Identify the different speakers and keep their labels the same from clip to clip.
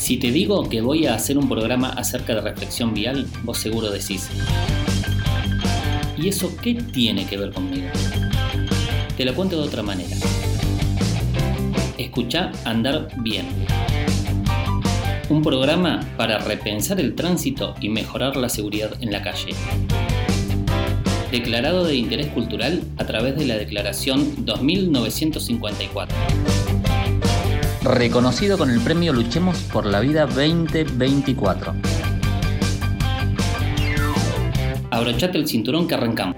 Speaker 1: Si te digo que voy a hacer un programa acerca de reflexión vial, vos seguro decís: ¿y eso qué tiene que ver conmigo? Te lo cuento de otra manera. Escuchá Andar Bien. Un programa para repensar el tránsito y mejorar la seguridad en la calle. Declarado de interés cultural a través de la Declaración 2954. Reconocido con el premio Luchemos por la Vida 2024. Abrochate el cinturón que arrancamos.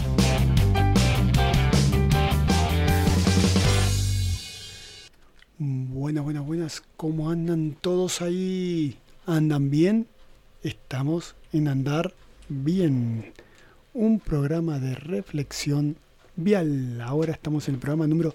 Speaker 2: Buenas. ¿Cómo andan todos ahí? ¿Andan bien? Estamos en Andar Bien. Un programa de reflexión vial. Ahora estamos en el programa número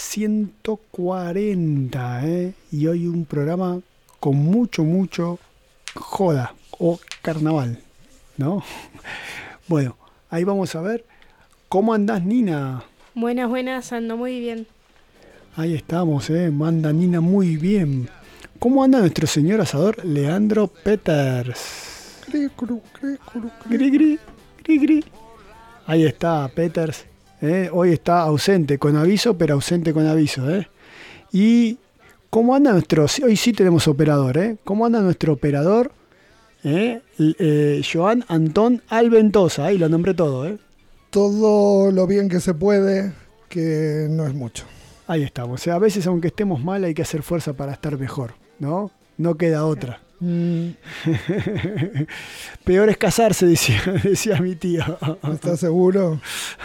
Speaker 2: 140, y hoy un programa con mucho joda o carnaval, ¿no? Bueno, ahí vamos a ver. ¿Cómo andás, Nina?
Speaker 3: Buenas, ando muy bien.
Speaker 2: Ahí estamos, anda Nina muy bien. ¿Cómo anda nuestro señor asador Leandro Peters? Gri. Ahí está Peters. Hoy está ausente con aviso, pero ausente con aviso. Y ¿cómo anda nuestro? Hoy sí tenemos operador. ¿Cómo anda nuestro operador? Joan Antón Alventosa. Ahí lo nombré todo.
Speaker 4: Todo lo bien que se puede, que no es mucho.
Speaker 2: Ahí estamos. A veces, aunque estemos mal, hay que hacer fuerza para estar mejor, ¿no? No queda otra. Peor es casarse, decía mi tío.
Speaker 4: ¿Estás seguro?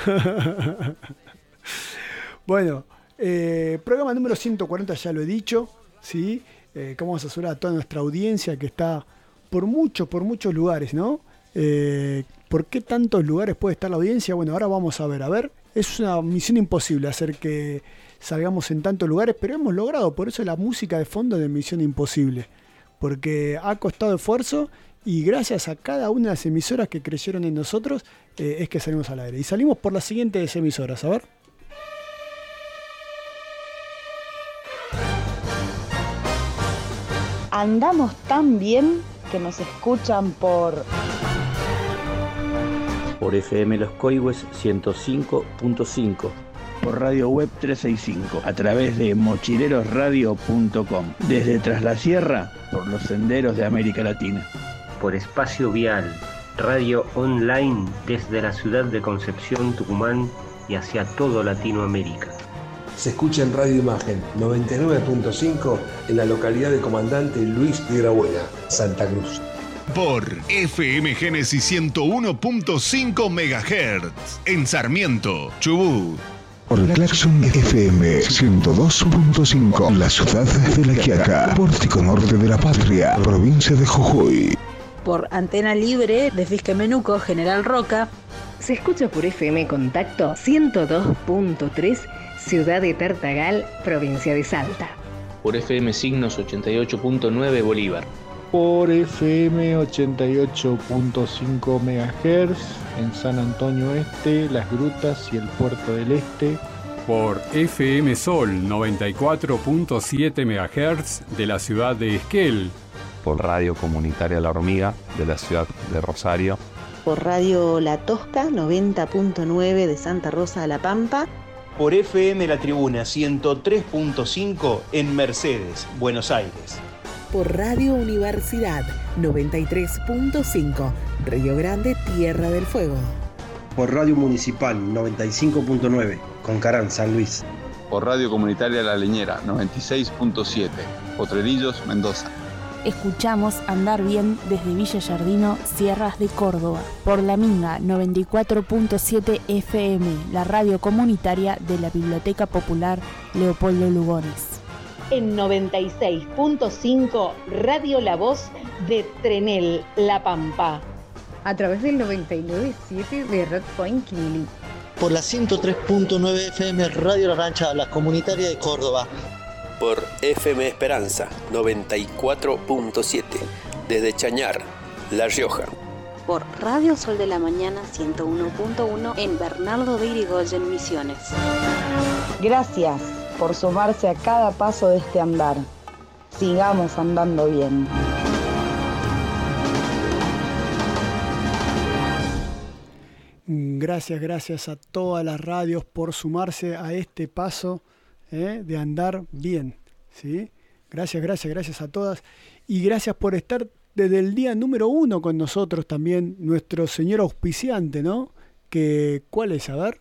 Speaker 2: Bueno, programa número 140, ya lo he dicho, ¿sí? Que vamos a saludar a toda nuestra audiencia que está por muchos lugares, ¿no? ¿Por qué tantos lugares puede estar la audiencia? Bueno, ahora vamos a ver. Es una misión imposible hacer que salgamos en tantos lugares, pero hemos logrado. Por eso la música de fondo de Misión Imposible. Porque ha costado esfuerzo y gracias a cada una de las emisoras que creyeron en nosotros es que salimos al aire. Y salimos por las siguientes emisoras, a ver.
Speaker 5: Andamos tan bien que nos escuchan por
Speaker 6: FM Los Coihues 105.5,
Speaker 7: por Radio Web 365, a través de mochilerosradio.com, desde Tras la Sierra, por los senderos de América Latina.
Speaker 8: Por Espacio Vial, radio online desde la ciudad de Concepción, Tucumán y hacia todo Latinoamérica.
Speaker 9: Se escucha en Radio Imagen 99.5 en la localidad de Comandante Luis Piedrabuena, Santa Cruz.
Speaker 10: Por FM Génesis 101.5 MHz en Sarmiento, Chubut.
Speaker 11: Por Claxon FM 102.5, la ciudad de La Quiaca, pórtico norte de la patria, provincia de Jujuy.
Speaker 12: Por Antena Libre de Fisquemenuco, General Roca.
Speaker 13: Se escucha por FM Contacto 102.3, ciudad de Tartagal, provincia de Salta.
Speaker 14: Por FM Signos 88.9 Bolívar.
Speaker 15: Por FM 88.5 MHz en San Antonio Este, Las Grutas y el Puerto del Este.
Speaker 16: Por FM Sol 94.7 MHz de la ciudad de Esquel.
Speaker 17: Por Radio Comunitaria La Hormiga de la ciudad de Rosario.
Speaker 18: Por Radio La Tosca 90.9 de Santa Rosa de la Pampa.
Speaker 19: Por FM La Tribuna 103.5 en Mercedes, Buenos Aires.
Speaker 20: Por Radio Universidad 93.5, Río Grande, Tierra del Fuego.
Speaker 6: Por Radio Municipal 95.9, Concarán, San Luis.
Speaker 2: Por Radio Comunitaria La Leñera 96.7, Potrerillos, Mendoza.
Speaker 15: Escuchamos Andar Bien desde Villa Yardino, Sierras de Córdoba. Por La Minga 94.7 FM, la radio comunitaria de la Biblioteca Popular Leopoldo Lugones.
Speaker 4: En 96.5, Radio La Voz de Trenel, La Pampa.
Speaker 13: A través del 99.7 de Red Point Quilili.
Speaker 14: Por la 103.9 FM Radio La Rancha, la comunitaria de Córdoba.
Speaker 1: Por FM Esperanza 94.7 desde Chañar, La Rioja.
Speaker 5: Por Radio Sol de la Mañana 101.1 en Bernardo de Irigoyen, Misiones. Gracias por sumarse a cada paso de este andar. Sigamos andando bien.
Speaker 2: Gracias a todas las radios por sumarse a este paso de andar bien, ¿sí? Gracias a todas. Y gracias por estar desde el día número 1 con nosotros también, nuestro señor auspiciante, ¿no? ¿Cuál es? A ver.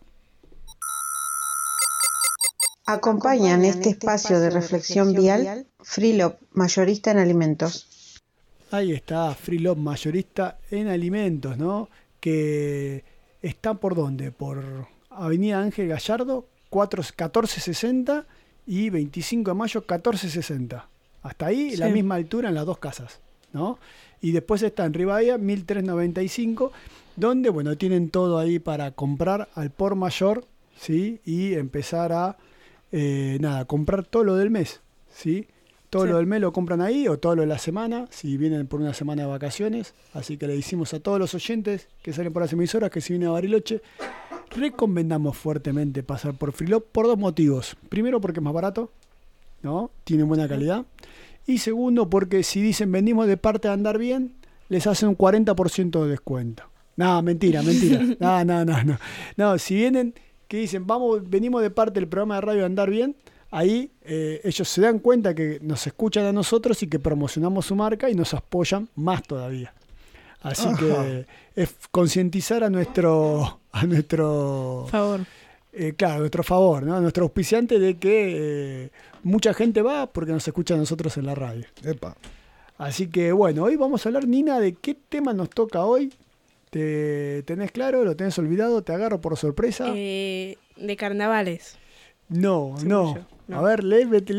Speaker 5: Acompañan este espacio de reflexión vial Freelop, mayorista en alimentos.
Speaker 2: Ahí está, Freelop, mayorista en alimentos, ¿no? Que está ¿por dónde? Por Avenida Ángel Gallardo, 1460 y 25 de mayo, 1460. Hasta ahí, sí. La misma altura en las dos casas, ¿no? Y después está en Rivadavia, 1395, donde, bueno, tienen todo ahí para comprar al por mayor, ¿sí? Y empezar a, comprar todo lo del mes, ¿sí? Todo lo del mes lo compran ahí, o todo lo de la semana, si vienen por una semana de vacaciones. Así que le decimos a todos los oyentes que salen por las emisoras que si vienen a Bariloche, recomendamos fuertemente pasar por Freelop por dos motivos. Primero, porque es más barato, ¿no? Tiene buena calidad. Y segundo, porque si dicen venimos de parte de Andar Bien, les hacen un 40% de descuento. No, mentira. No, si vienen, que dicen venimos de parte del programa de radio Andar Bien, ahí ellos se dan cuenta que nos escuchan a nosotros y que promocionamos su marca y nos apoyan más todavía. Así que es concientizar a nuestro
Speaker 3: favor.
Speaker 2: A nuestro favor, ¿no? A nuestro auspiciante de que mucha gente va porque nos escucha a nosotros en la radio.
Speaker 4: Epa.
Speaker 2: Así que bueno, hoy vamos a hablar, Nina, de qué tema nos toca hoy. ¿Te tenés claro? ¿Lo tenés olvidado? ¿Te agarro por sorpresa?
Speaker 3: De carnavales.
Speaker 2: No.
Speaker 3: No.
Speaker 2: A ver, léete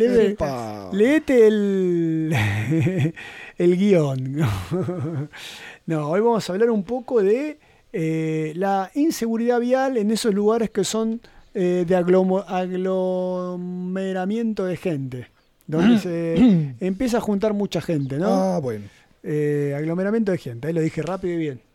Speaker 2: el guión. No, hoy vamos a hablar un poco de la inseguridad vial en esos lugares que son de aglomeramiento de gente, donde se empieza a juntar mucha gente, ¿no?
Speaker 4: Ah, bueno.
Speaker 2: Aglomeramiento de gente, ahí lo dije rápido y bien.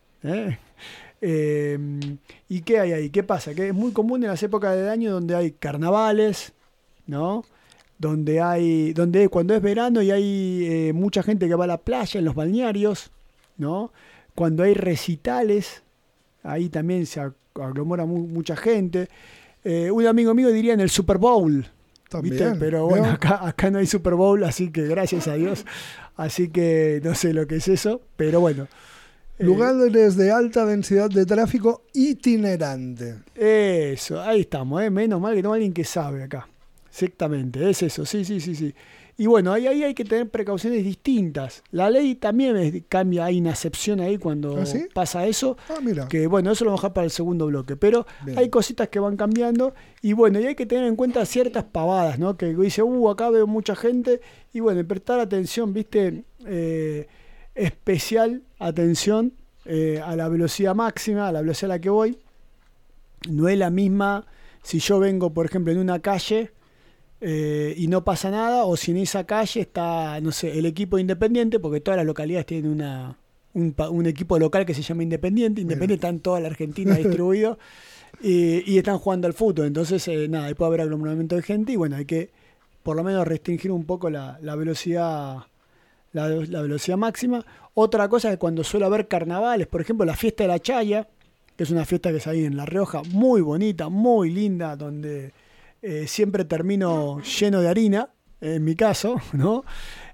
Speaker 2: ¿Y qué hay ahí? ¿Qué pasa? Que es muy común en las épocas del año donde hay carnavales, ¿no? Donde cuando es verano y hay mucha gente que va a la playa, en los balnearios, ¿no? Cuando hay recitales, ahí también se aglomera mucha gente. Un amigo mío diría en el Super Bowl,
Speaker 4: también,
Speaker 2: ¿viste? Pero bueno, acá no hay Super Bowl, así que gracias a Dios. Así que no sé lo que es eso, pero bueno.
Speaker 4: Lugares de alta densidad de tráfico itinerante.
Speaker 2: Eso, ahí estamos, menos mal que tengo alguien que sabe acá. Exactamente, es eso, sí. Y bueno, ahí hay que tener precauciones distintas. La ley también cambia, hay una excepción ahí cuando pasa eso.
Speaker 4: Mira.
Speaker 2: Que bueno, eso lo vamos a dejar para el segundo bloque. Pero bien, hay cositas que van cambiando. Y bueno, y hay que tener en cuenta ciertas pavadas, ¿no? Que dice, acá veo mucha gente. Y bueno, prestar atención, ¿viste? Especial atención a la velocidad máxima, a la velocidad a la que voy. No es la misma si yo vengo, por ejemplo, en una calle y no pasa nada, o si en esa calle está, no sé, el equipo Independiente, porque todas las localidades tienen un equipo local que se llama Independiente. Independiente está en toda la Argentina distribuido y están jugando al fútbol. Entonces, ahí puede haber aglomeramiento de gente y bueno, hay que por lo menos restringir un poco la velocidad. La velocidad máxima. Otra cosa es que cuando suele haber carnavales, por ejemplo la fiesta de la Chaya, que es una fiesta que es ahí en La Rioja, muy bonita, muy linda, donde siempre termino lleno de harina, en mi caso, ¿no?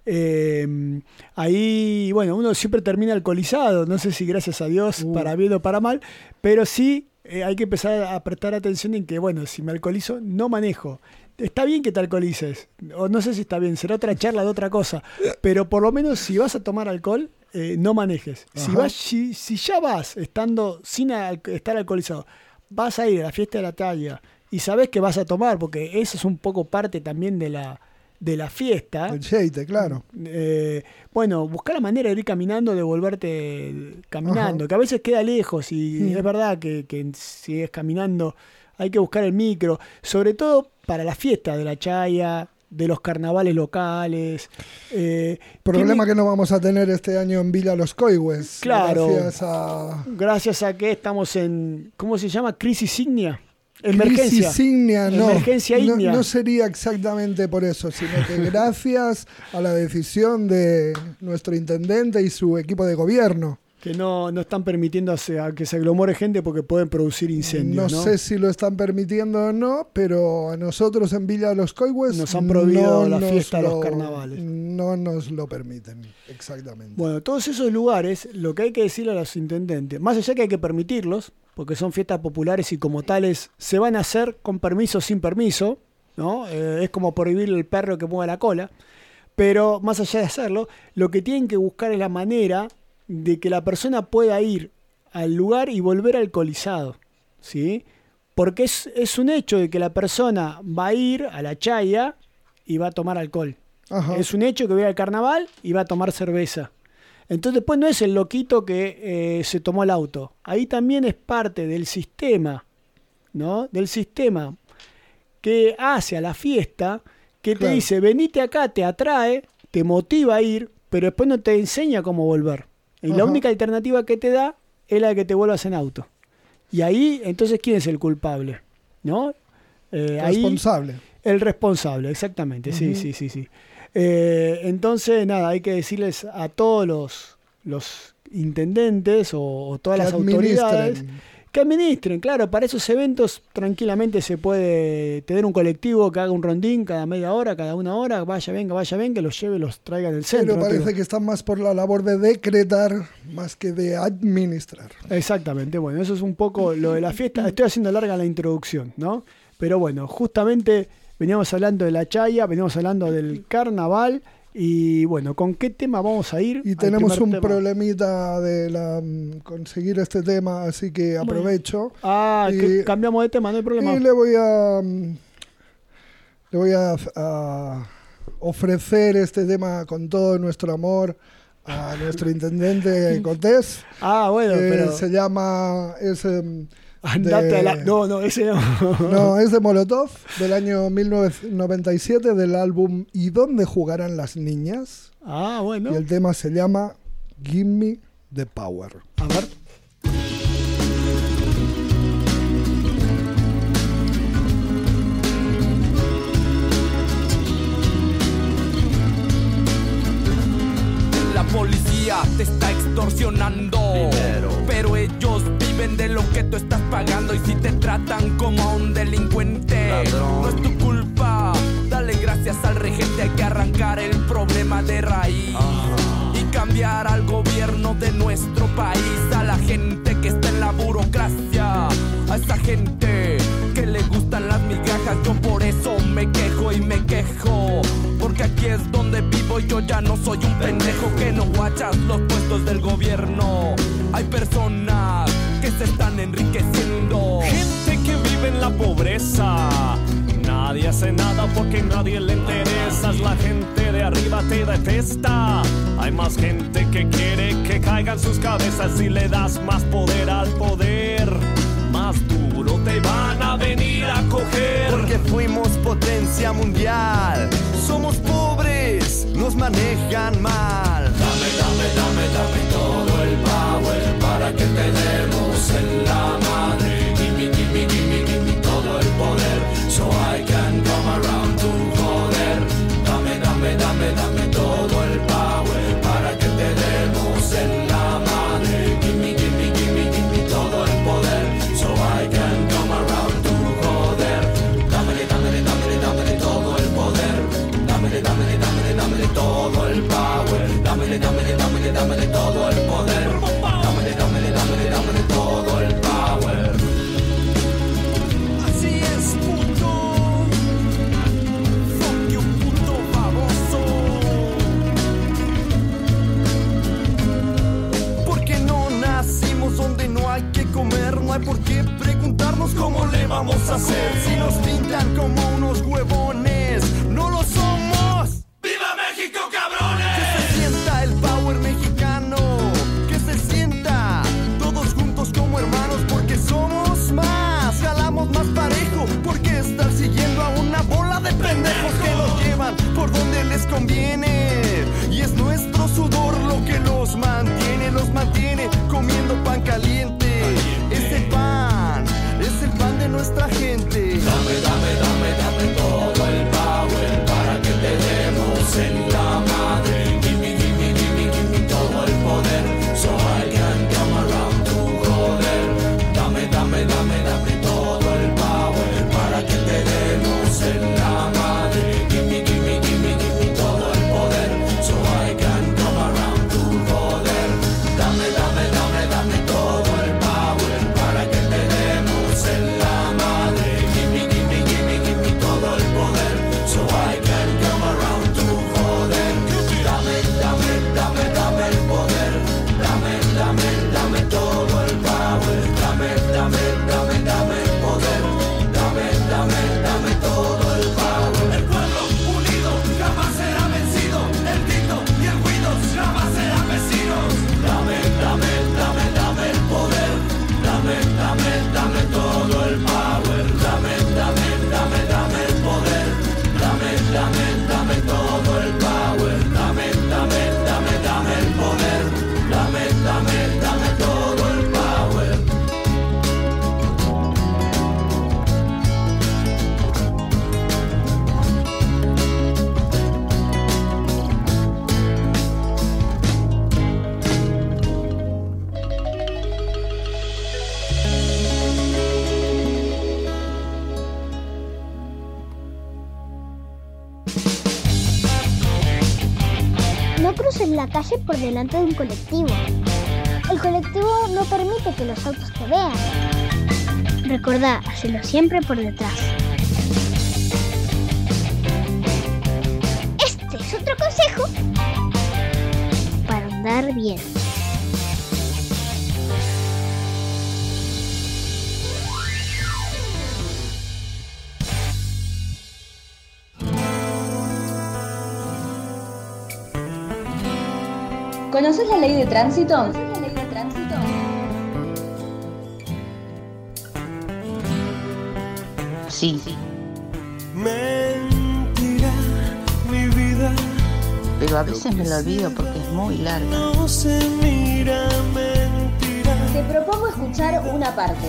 Speaker 2: Ahí, bueno, uno siempre termina alcoholizado, no sé si gracias a Dios, para bien o para mal, pero sí hay que empezar a prestar atención en que, bueno, si me alcoholizo, no manejo. Está bien que te alcoholices, o no sé si está bien, será otra charla de otra cosa, pero por lo menos si vas a tomar alcohol, no manejes. Si ya vas estando sin estar alcoholizado, vas a ir a la fiesta de la Talla y sabes que vas a tomar, porque eso es un poco parte también de la fiesta.
Speaker 4: El cheite, claro.
Speaker 2: Bueno, buscar la manera de ir caminando, de volverte caminando, que a veces queda lejos y es verdad que si es caminando hay que buscar el micro, sobre todo para la fiesta de la Chaya, de los carnavales locales.
Speaker 4: Problema que no vamos a tener este año en Villa Los Coihues.
Speaker 2: Claro.
Speaker 4: Gracias
Speaker 2: a que estamos en, ¿cómo se llama? Crisis ígnea. Emergencia.
Speaker 4: Crisis ígnea, no.
Speaker 2: Emergencia ígnea.
Speaker 4: No sería exactamente por eso, sino que gracias a la decisión de nuestro intendente y su equipo de gobierno.
Speaker 2: que no están permitiendo a que se aglomore gente porque pueden producir incendios.
Speaker 4: No sé si lo están permitiendo o no, pero a nosotros en Villa de los Coihues
Speaker 2: nos han prohibido la fiesta de los carnavales.
Speaker 4: No nos lo permiten, exactamente.
Speaker 2: Bueno, todos esos lugares, lo que hay que decirle a los intendentes, más allá que hay que permitirlos, porque son fiestas populares y como tales se van a hacer con permiso o sin permiso, ¿no? Es como prohibirle al perro que mueva la cola, pero más allá de hacerlo, lo que tienen que buscar es la manera de que la persona pueda ir al lugar y volver alcoholizado, ¿sí? Porque es un hecho de que la persona va a ir a la chaya y va a tomar alcohol. Ajá. Es un hecho que va a ir al carnaval y va a tomar cerveza. Entonces después no es el loquito que se tomó el auto. Ahí también es parte del sistema, ¿no? Del sistema que hace a la fiesta, que te dice, venite acá, te atrae, te motiva a ir, pero después no te enseña cómo volver. Y la única alternativa que te da es la de que te vuelvas en auto. Y ahí, entonces, ¿quién es el culpable? ¿No?
Speaker 4: Responsable.
Speaker 2: Ahí, el responsable, exactamente. Sí. Entonces, nada, hay que decirles a todos los intendentes o todas las autoridades que administren. Claro, para esos eventos tranquilamente se puede tener un colectivo que haga un rondín cada media hora, cada una hora, vaya, venga, que los lleve, los traiga del centro.
Speaker 4: Pero parece que están más por la labor de decretar más que de administrar.
Speaker 2: Exactamente, bueno, eso es un poco lo de la fiesta. Estoy haciendo larga la introducción, ¿no? Pero bueno, justamente veníamos hablando de la chaya, veníamos hablando del carnaval. Y bueno, ¿con qué tema vamos a ir?
Speaker 4: Y tenemos un problemita de conseguir este tema, así que aprovecho.
Speaker 2: Que cambiamos de tema, no hay problema.
Speaker 4: Y le voy a ofrecer este tema con todo nuestro amor a nuestro intendente Cortés.
Speaker 2: Bueno, pero
Speaker 4: se llama...
Speaker 2: No, ese no.
Speaker 4: No, es de Molotov, del año 1997, del álbum ¿Y dónde jugarán las niñas?
Speaker 2: Bueno.
Speaker 4: Y el tema se llama Gimme the Power.
Speaker 2: A ver.
Speaker 21: La policía te está extorsionando dinero, pero ellos viven de lo que tú estás pagando. Y si te tratan como a un delincuente, ladrón, no es tu culpa. Dale gracias al regente, hay que arrancar el problema de raíz y cambiar al gobierno de nuestro país. A la gente que está en la burocracia, a esa gente que le gustan las migajas. Yo por eso me quejo y me quejo, porque aquí es donde vivo y yo ya no soy un pendejo que no guachas los puestos del gobierno. Hay personas que se están enriqueciendo,
Speaker 22: gente que vive en la pobreza. Nadie hace nada porque nadie le interesa. La gente de arriba te detesta. Hay más gente que quiere que caigan sus cabezas. Si le das más poder al poder, más duro te van a venir a coger.
Speaker 21: Porque fuimos potencia mundial, somos pobres, nos manejan mal.
Speaker 23: Dame todo el power para que te demos en la madre. Gimme todo el poder, so I can come around to joder. Dame todo el power para que te demos en la madre. Gimme todo el poder, so I can come around to joder. Dame todo el poder. Dame todo el power. Dame todo el poder. Dame todo el power.
Speaker 21: Así es, puto. Fuck you, puto baboso. Porque no nacimos donde no hay que comer. No hay por qué preguntarnos cómo le vamos a hacer. Si nos pintan como unos huevones, no lo somos.
Speaker 23: ¡Viva México, cabrones!
Speaker 21: Que se sienta el power mexicano, que se sienta todos juntos como hermanos, porque somos más, jalamos más parejo, porque estar siguiendo a una bola de pendejos que nos llevan por donde les conviene. Y es nuestro sudor lo que los mantiene comiendo pan caliente. Ese pan es el pan de nuestra gente.
Speaker 23: Dame todo el power para que te demos en la madre. Gimme todo el poder, so I can
Speaker 7: No cruces la calle por delante de un colectivo. El colectivo no permite que los autos te vean. Recordá, hacelo siempre por detrás. Este es otro consejo para andar bien.
Speaker 5: ¿Conoces la ley de tránsito?
Speaker 8: Sí.
Speaker 23: Mentira, mi vida.
Speaker 8: Pero a veces me lo olvido porque es muy larga.
Speaker 23: No se mira, mentira.
Speaker 5: Te propongo escuchar una parte.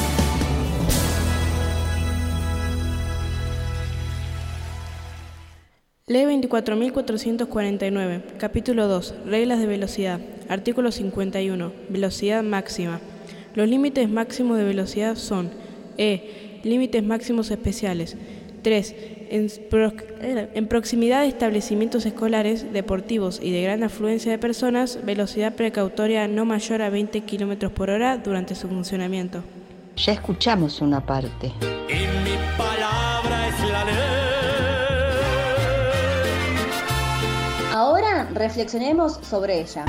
Speaker 3: Ley 24.449, capítulo 2, reglas de velocidad, artículo 51, velocidad máxima. Los límites máximos de velocidad son límites máximos especiales. 3. En proximidad de establecimientos escolares, deportivos y de gran afluencia de personas, velocidad precautoria no mayor a 20 km por hora durante su funcionamiento.
Speaker 8: Ya escuchamos una parte.
Speaker 23: Y mi palabra es la ley.
Speaker 5: Ahora reflexionemos sobre ella.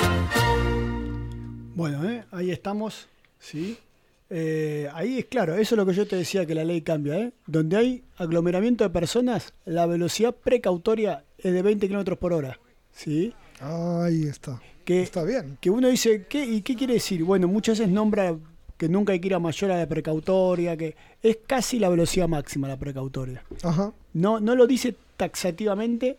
Speaker 2: Bueno, ahí estamos, ¿sí? Ahí es claro, eso es lo que yo te decía que la ley cambia, Donde hay aglomeramiento de personas, la velocidad precautoria es de 20 km por hora, ¿sí?
Speaker 4: Ahí está. Está bien.
Speaker 2: Que uno dice, ¿qué quiere decir? Bueno, muchas veces nombra que nunca hay que ir a mayor a la precautoria, que es casi la velocidad máxima la precautoria.
Speaker 4: Ajá.
Speaker 2: No lo dice taxativamente,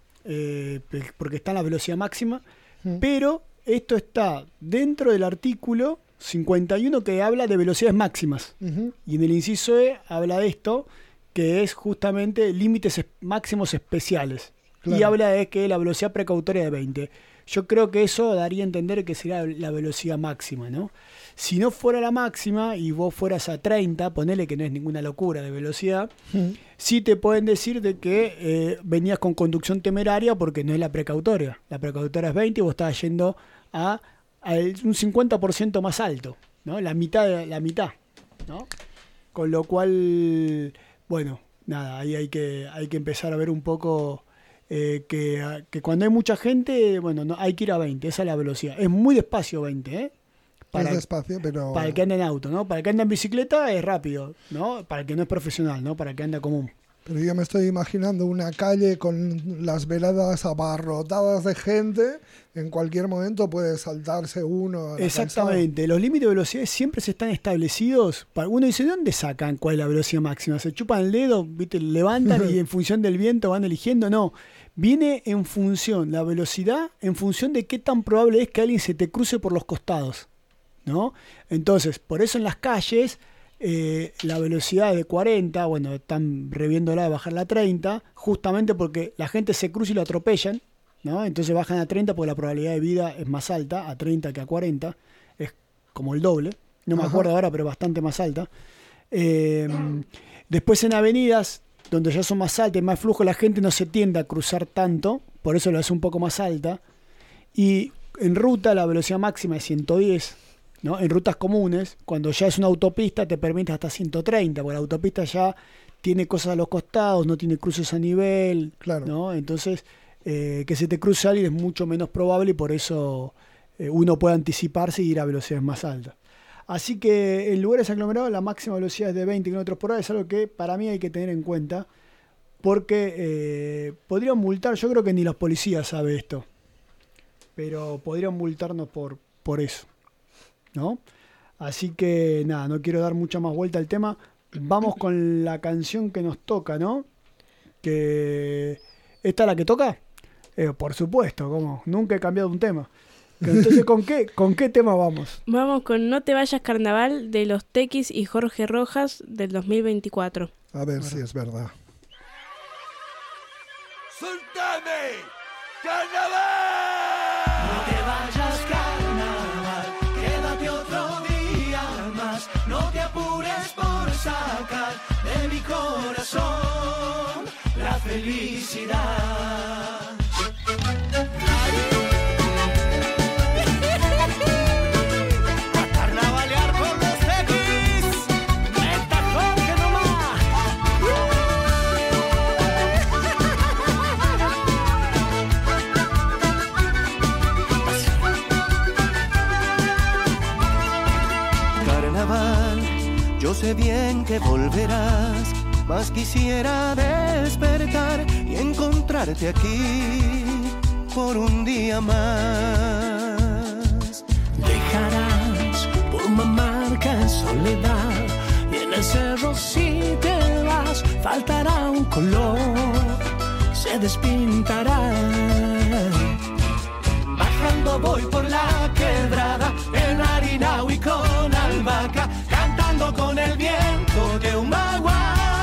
Speaker 2: porque está en la velocidad máxima, pero esto está dentro del artículo 51 que habla de velocidades máximas. Y en el inciso E habla de esto, que es justamente límites máximos especiales. Claro. Y habla de que la velocidad precautoria de 20. Yo creo que eso daría a entender que sería la velocidad máxima, ¿no? Si no fuera la máxima y vos fueras a 30, ponele que no es ninguna locura de velocidad, sí te pueden decir de que venías con conducción temeraria porque no es la precautoria. La precautoria es 20 y vos estabas yendo a un 50% más alto, ¿no? La mitad, ¿no? Con lo cual, bueno, nada, ahí hay que empezar a ver un poco que cuando hay mucha gente, bueno, no, hay que ir a 20, esa es la velocidad. Es muy despacio 20,
Speaker 4: es despacio, pero...
Speaker 2: Para el que anda en auto, ¿no? Para el que anda en bicicleta es rápido, ¿no? Para el que no es profesional, ¿no? Para el que anda común.
Speaker 4: Pero yo me estoy imaginando una calle con las veradas abarrotadas de gente. En cualquier momento puede saltarse uno.
Speaker 2: Exactamente. Calzada. Los límites de velocidad siempre se están establecidos. Uno dice, ¿de dónde sacan cuál es la velocidad máxima? ¿Se chupan el dedo? ¿Viste? Levantan y en función del viento van eligiendo? No. Viene en función, la velocidad, en función de qué tan probable es que alguien se te cruce por los costados, ¿no? Entonces, por eso en las calles... la velocidad de 40, bueno, están reviéndola de bajarla a 30, justamente porque la gente se cruza y lo atropellan, ¿no? Entonces bajan a 30 porque la probabilidad de vida es más alta, a 30 que a 40, es como el doble, no me acuerdo ahora, pero bastante más alta. Después en avenidas, donde ya son más altas y más flujo, la gente no se tiende a cruzar tanto, por eso lo hace un poco más alta. Y en ruta la velocidad máxima es 110, ¿no? En rutas comunes, cuando ya es una autopista, te permite hasta 130, porque la autopista ya tiene cosas a los costados, no tiene cruces a nivel,
Speaker 4: claro,
Speaker 2: ¿no? Entonces, que se te cruce alguien es mucho menos probable y por eso uno puede anticiparse y ir a velocidades más altas. Así que en lugares aglomerados la máxima velocidad es de 20 km por hora, es algo que para mí hay que tener en cuenta, porque podrían multar, yo creo que ni los policías saben esto, pero podrían multarnos por eso, ¿no? Así que nada, no quiero dar mucha más vuelta al tema. Vamos con la canción que nos toca, ¿no? Que ¿esta es la que toca? Por supuesto, como nunca he cambiado un tema. Entonces, ¿con qué tema vamos?
Speaker 3: Vamos con No te vayas carnaval de Los Tequis y Jorge Rojas del 2024.
Speaker 4: A ver si es verdad.
Speaker 23: ¡Soltame! ¡Carnaval! No te vayas carnaval, quédate otro día más. No te apures por sacar de mi corazón la felicidad.
Speaker 9: sé bien que volverás, mas quisiera despertar y encontrarte aquí por un día más.
Speaker 22: Dejarás por una marca en soledad, y en el cerro si te vas faltará un color, se despintará. Bajando voy por la quebrada, en Arinau y con albahaca, cantando con el viento de Humahuaca.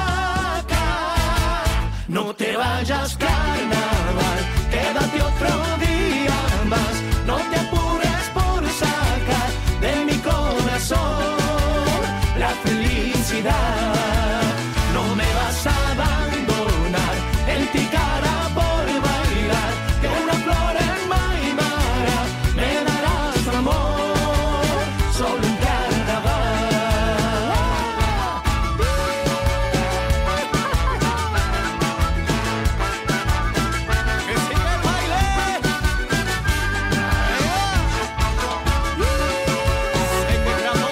Speaker 22: No te vayas, carnaval, quédate otro día más. No te apures por sacar de mi corazón la felicidad. No me vas a abandonar, en ti cara por bailar, que una flor en Maimara me darás tu amor, solo en carnaval. ¡Que siga el baile! ¡Se te grabó!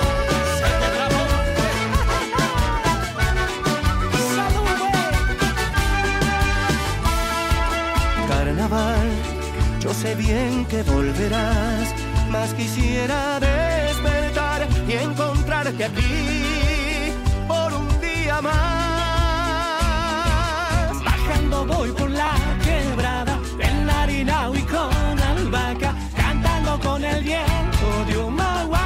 Speaker 9: Carnaval, yo sé bien que volverás, mas quisiera despertar y encontrarte aquí por un día más.
Speaker 22: Bajando voy por la quebrada, en Arinau y con albahaca, cantando con el viento de Humahuaca.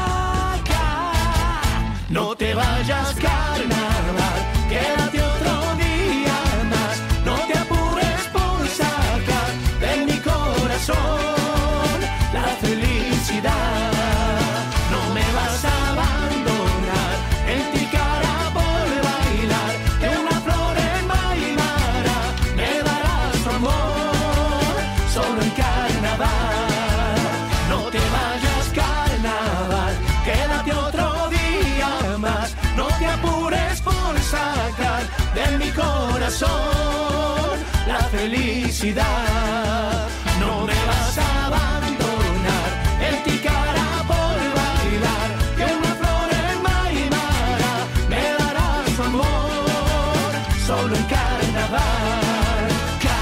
Speaker 22: No te vayas, carnaval, quédate otro día más. No te apures por sacar de mi corazón la felicidad. No me vas a abandonar, en ti cara por bailar, que una flor en Maimara me darás tu amor, solo en carnaval. No te vayas, carnaval, quédate otro día más. No te apures por sacar de mi corazón la felicidad. No me vas a abandonar, en ti cara por bailar, que una flor en Maimara me darás tu amor, solo en carnaval,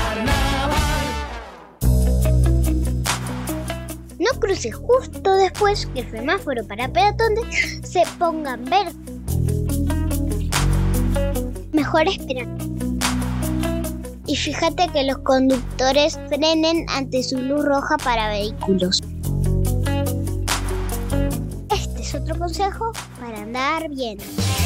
Speaker 22: carnaval.
Speaker 7: No cruces justo después que el semáforo para peatones se ponga en verde. Mejor esperar. Y fíjate que los conductores frenen ante su luz roja para vehículos. Este es otro consejo para andar bien.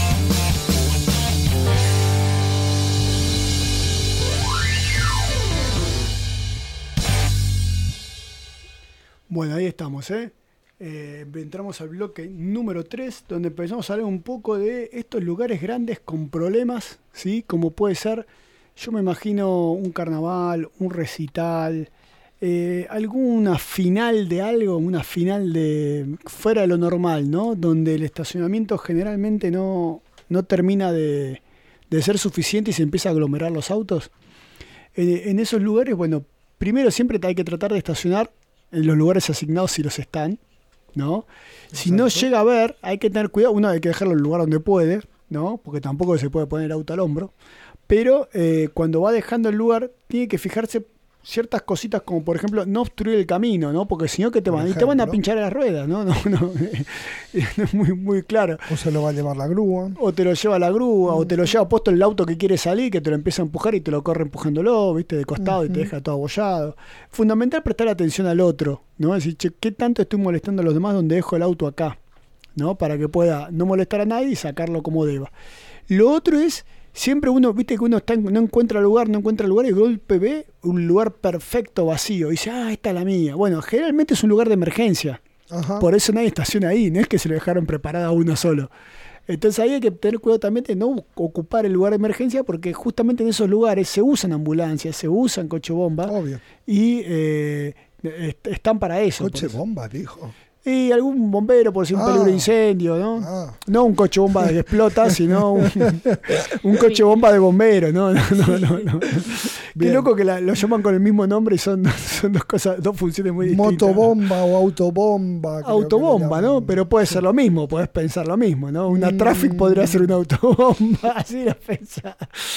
Speaker 2: Bueno, ahí estamos, entramos al bloque número 3, donde empezamos a hablar un poco de estos lugares grandes con problemas, ¿sí? Como puede ser, yo me imagino un carnaval, un recital, alguna final de algo, una final de fuera de lo normal, ¿no? Donde el estacionamiento generalmente no termina de ser suficiente y se empieza a aglomerar los autos. En esos lugares, bueno, primero siempre hay que tratar de estacionar en los lugares asignados si los están, ¿no? Exacto. Si no llega a ver, hay que tener cuidado. Uno hay que dejarlo en el lugar donde puede, ¿no? Porque tampoco se puede poner el auto al hombro. Pero cuando va dejando el lugar, tiene que fijarse ciertas cositas como, por ejemplo, no obstruir el camino, ¿no? Porque si no, que te van a pinchar las ruedas, ¿no? No es muy claro.
Speaker 4: O se lo va a llevar la grúa.
Speaker 2: O te lo lleva la grúa, o te lo lleva puesto el auto que quiere salir, que te lo empieza a empujar y te lo corre empujándolo, ¿viste? De costado y te deja todo abollado. Fundamental prestar atención al otro, ¿no? Es decir, che, ¿qué tanto estoy molestando a los demás donde dejo el auto acá? ¿No? Para que pueda no molestar a nadie y sacarlo como deba. Lo otro es, siempre uno, viste que uno no encuentra lugar y de golpe ve un lugar perfecto vacío y dice, esta es la mía. Bueno, generalmente es un lugar de emergencia. Ajá. Por eso nadie estaciona ahí, no es que se lo dejaron preparado a uno solo. Entonces ahí hay que tener cuidado también de no ocupar el lugar de emergencia, porque justamente en esos lugares se usan ambulancias, se usan coche bomba.
Speaker 4: Obvio.
Speaker 2: Y están para eso.
Speaker 4: Coche bomba, dijo.
Speaker 2: Y algún bombero por si un peligro de incendio, ¿no? No un coche bomba que explota, sino un coche bomba de bombero, ¿no. Qué loco que lo llaman con el mismo nombre y son dos funciones muy distintas.
Speaker 4: Motobomba o autobomba.
Speaker 2: Autobomba, ¿no? Pero puede ser lo mismo, puedes pensar lo mismo, ¿no? Una traffic podría ser una autobomba, así lo pensás.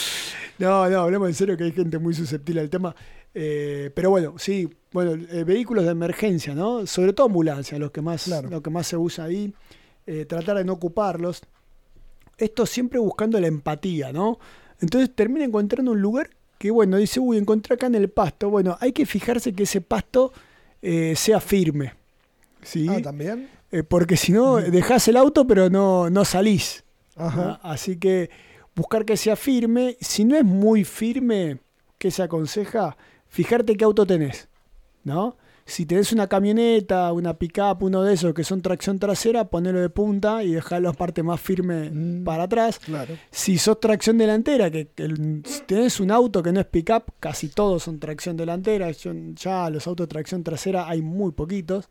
Speaker 2: No, hablemos en serio que hay gente muy susceptible al tema. Pero bueno, sí, vehículos de emergencia, ¿no? Sobre todo ambulancias, lo que más se usa ahí. Tratar de no ocuparlos. Esto siempre buscando la empatía, ¿no? Entonces termina encontrando un lugar que, dice, encontré acá en el pasto. Bueno, hay que fijarse que ese pasto sea firme, ¿sí?
Speaker 4: ¿También?
Speaker 2: Porque si no, dejás el auto pero no salís.
Speaker 4: Ajá.
Speaker 2: Así que buscar que sea firme. Si no es muy firme, ¿qué se aconseja? Fijarte qué auto tenés, ¿no? Si tenés una camioneta, una pick-up, uno de esos que son tracción trasera, ponelo de punta y dejá la parte más firme para atrás.
Speaker 4: Claro.
Speaker 2: Si sos tracción delantera, si tenés un auto que no es pick-up, casi todos son tracción delantera. Ya los autos de tracción trasera hay muy poquitos.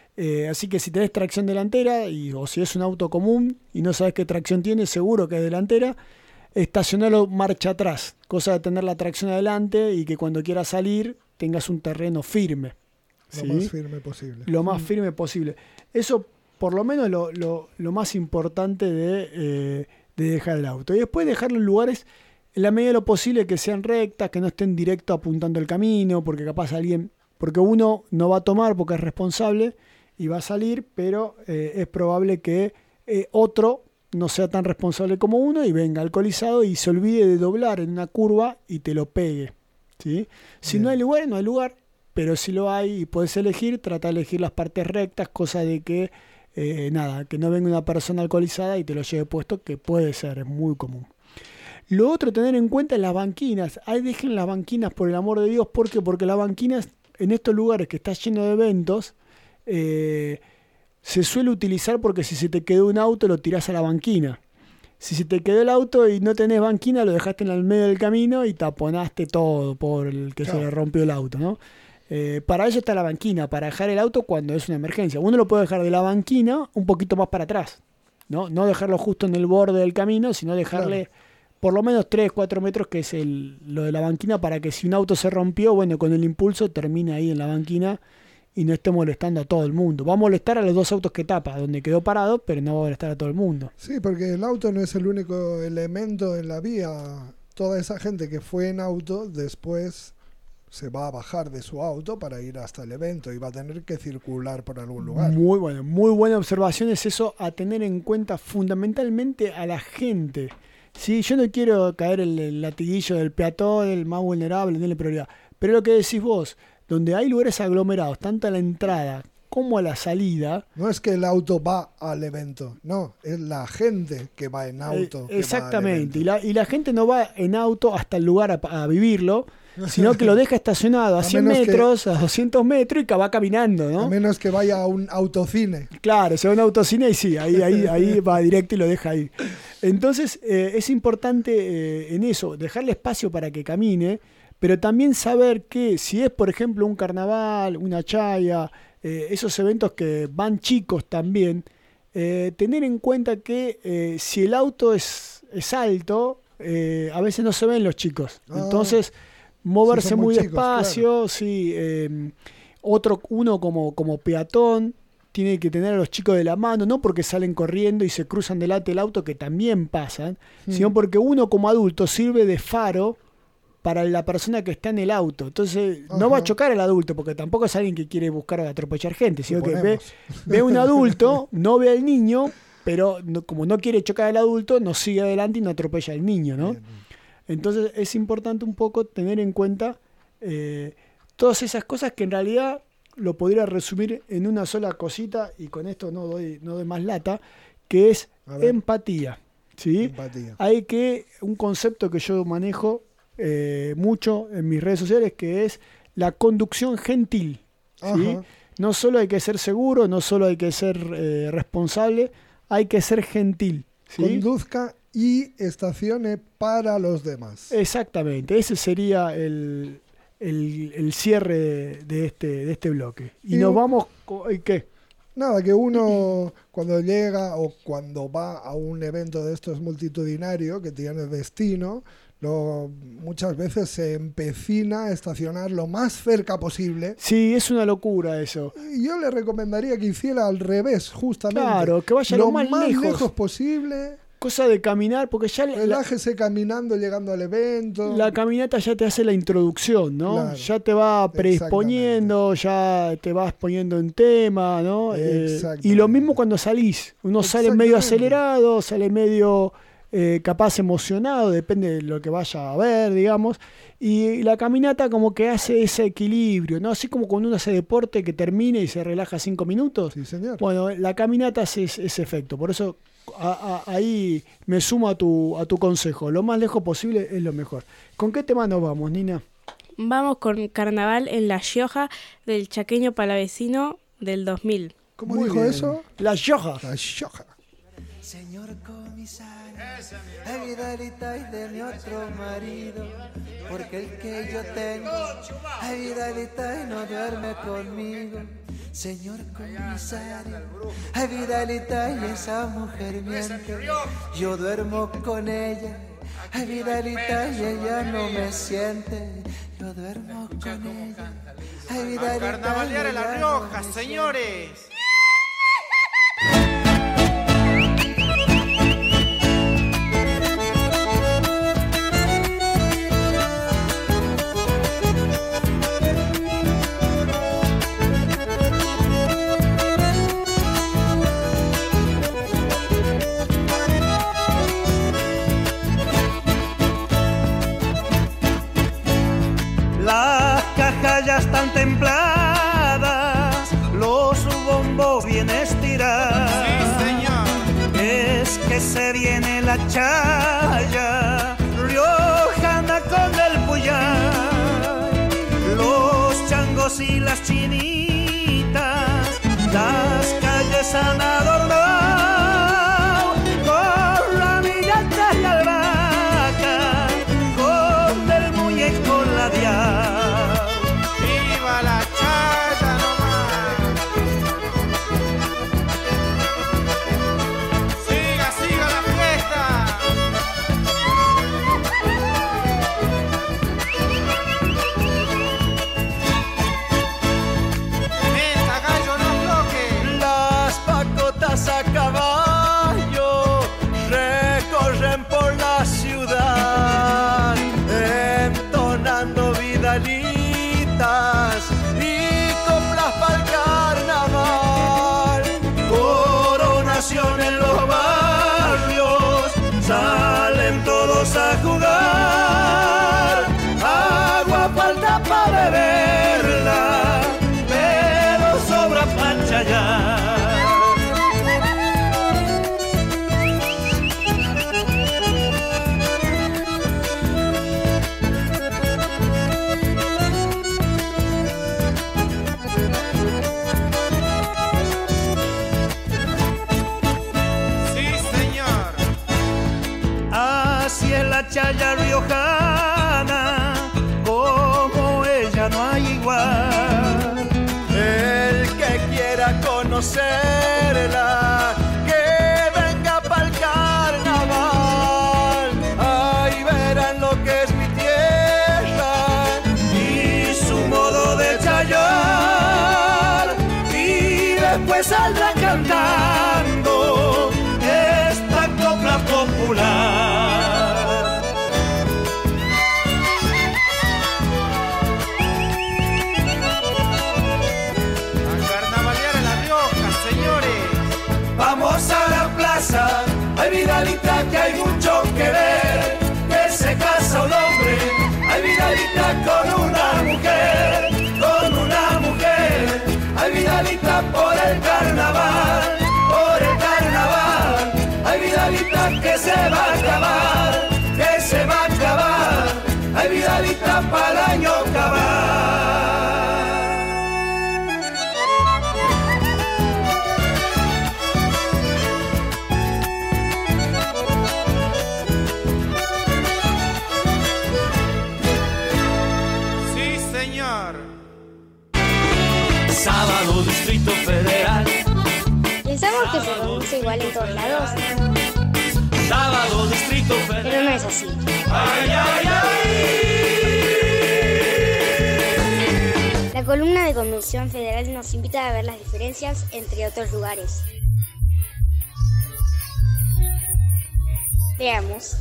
Speaker 2: Así que si tenés tracción delantera, o si es un auto común y no sabés qué tracción tiene, seguro que es delantera, estacionalo marcha atrás. Cosa de tener la tracción adelante y que cuando quieras salir tengas un terreno firme.
Speaker 4: Lo más firme posible.
Speaker 2: Lo más firme posible. Eso, por lo menos, lo más importante de dejar el auto. Y después dejarlo en lugares, en la medida de lo posible, que sean rectas, que no estén directo apuntando el camino, porque capaz porque uno no va a tomar porque es responsable y va a salir, pero es probable que otro no sea tan responsable como uno y venga alcoholizado y se olvide de doblar en una curva y te lo pegue, ¿sí? Si no hay lugar, no hay lugar. Pero si lo hay y puedes elegir, trata de elegir las partes rectas, cosa de que que no venga una persona alcoholizada y te lo lleve puesto, que puede ser, es muy común. Lo otro, tener en cuenta es las banquinas. Ahí dejen las banquinas, por el amor de Dios. ¿Por qué? Porque las banquinas en estos lugares que está lleno de eventos se suele utilizar porque si se te quedó un auto lo tirás a la banquina. Si se te quedó el auto y no tenés banquina, lo dejaste en el medio del camino y taponaste todo por el que se le rompió el auto, ¿no? Para eso está la banquina, para dejar el auto cuando es una emergencia. Uno lo puede dejar de la banquina un poquito más para atrás, no dejarlo justo en el borde del camino, sino dejarle por lo menos 3-4 metros, que es lo de la banquina, para que si un auto se rompió, con el impulso termine ahí en la banquina y no esté molestando a todo el mundo. Va a molestar a los dos autos que tapa, donde quedó parado, pero no va a molestar a todo el mundo.
Speaker 4: Sí, porque el auto no es el único elemento en la vía. Toda esa gente que fue en auto después se va a bajar de su auto para ir hasta el evento y va a tener que circular por algún lugar.
Speaker 2: Muy buena observación es eso, a tener en cuenta fundamentalmente a la gente. ¿Sí? Yo no quiero caer en el latiguillo del peatón, el más vulnerable, denle prioridad. Pero lo que decís vos, donde hay lugares aglomerados, tanto a la entrada como a la salida.
Speaker 4: No es que el auto va al evento, no, es la gente que va en auto.
Speaker 2: Exactamente, y la gente no va en auto hasta el lugar a vivirlo, sino que lo deja estacionado a 100 metros, a 200 metros y que va caminando, ¿no?
Speaker 4: A menos que vaya a un autocine.
Speaker 2: Claro, se va a un autocine y sí, ahí va directo y lo deja ahí. Entonces es importante en eso, dejarle espacio para que camine, pero también saber que si es, por ejemplo, un carnaval, una chaya, esos eventos que van chicos también, tener en cuenta que si el auto es alto, a veces no se ven los chicos. Entonces, moverse muy despacio, claro. Uno como peatón tiene que tener a los chicos de la mano, no porque salen corriendo y se cruzan delante del auto, que también pasan, sino porque uno como adulto sirve de faro para la persona que está en el auto. Entonces no va a chocar al adulto, porque tampoco es alguien que quiere buscar atropellar gente, sino que ve a un adulto, no ve al niño, pero como no quiere chocar al adulto, no sigue adelante y no atropella al niño, ¿no? Bien. Entonces es importante un poco tener en cuenta todas esas cosas que en realidad lo podría resumir en una sola cosita, y con esto no doy más lata, que es empatía, ¿sí?
Speaker 4: Empatía.
Speaker 2: Un concepto que yo manejo mucho en mis redes sociales, que es la conducción gentil, ¿sí? No solo hay que ser seguro, no solo hay que ser responsable, hay que ser gentil, ¿sí?
Speaker 4: Conduzca y estacione para los demás.
Speaker 2: Exactamente, ese sería el cierre de este bloque. Y nos vamos... ¿Qué?
Speaker 4: Nada, que uno cuando llega o cuando va a un evento de estos multitudinario que tiene destino, Muchas veces se empecina a estacionar lo más cerca posible.
Speaker 2: Sí, es una locura eso.
Speaker 4: Y yo le recomendaría que hiciera al revés, justamente.
Speaker 2: Claro, que vaya lo más
Speaker 4: lejos posible.
Speaker 2: Cosa de caminar, porque ya...
Speaker 4: Relájese caminando llegando al evento.
Speaker 2: La caminata ya te hace la introducción, ¿no? Claro, ya te va predisponiendo, ya te vas poniendo en tema, ¿no? Y lo mismo cuando salís. Uno sale medio acelerado, sale medio capaz emocionado, depende de lo que vaya a ver, digamos. Y la caminata como que hace ese equilibrio, ¿no? Así como cuando uno hace deporte que termina y se relaja 5 minutos.
Speaker 4: Sí, señor.
Speaker 2: Bueno, la caminata hace ese efecto. Por eso... ahí me sumo a tu consejo. Lo más lejos posible es lo mejor. ¿Con qué tema nos vamos, Nina?
Speaker 3: Vamos con Carnaval en La Rioja del Chaqueño Palavecino del 2000.
Speaker 4: ¿Cómo dijo eso?
Speaker 2: La Rioja.
Speaker 4: La Rioja.
Speaker 10: Señor comisario, ay Vidalita y de mi otro marido, porque el que yo tengo, ay Vidalita y no duerme conmigo. Señor comisario, ay Vidalita y esa mujer miente, yo duermo con ella, ay Vidalita y ella no me siente, yo duermo con ella, ay Vidalita.
Speaker 11: A carnavalear en La Rioja, señores.
Speaker 9: Las cajas ya están templadas, los bombos bien estirados.
Speaker 11: Sí, señor.
Speaker 9: Es que se viene la chaya riojana con el puyay. Los changos y las chinitas, las calles han adornado con ramilletas y albahaca, con el muñeco labial.
Speaker 11: ¡Viva la chaya nomás! ¡Siga, siga la fiesta! ¡Meta, gallo, no bloque!
Speaker 9: Las pacotas a caballo recorren por la ciudad, entonando vidalitas y coplas pa'l carnaval. Coronación en los barrios, salen todos a jugar. Agua falta para beberla, pero sobra pa' chayar. Chaya riojana, como ella no hay igual. El que quiera conocerla, que venga pa'l carnaval. Ahí verán lo que es mi tierra y su modo de chayar, y después saldrá cantando esta copla popular. Vamos a la plaza, ay Vidalita que hay mucho que ver, que se casa un hombre, ay Vidalita con una mujer, ay Vidalita por el carnaval, ay Vidalita que se va a acabar, ay Vidalita para el año acabar.
Speaker 10: Sábado Distrito Federal.
Speaker 7: ¿Pensamos que se pronuncia igual en todos lados?
Speaker 9: Sábado Distrito Federal.
Speaker 7: Pero no es así.
Speaker 9: Ay, ay, ay.
Speaker 7: La columna de Conducción Federal nos invita a ver las diferencias entre otros lugares. Veamos.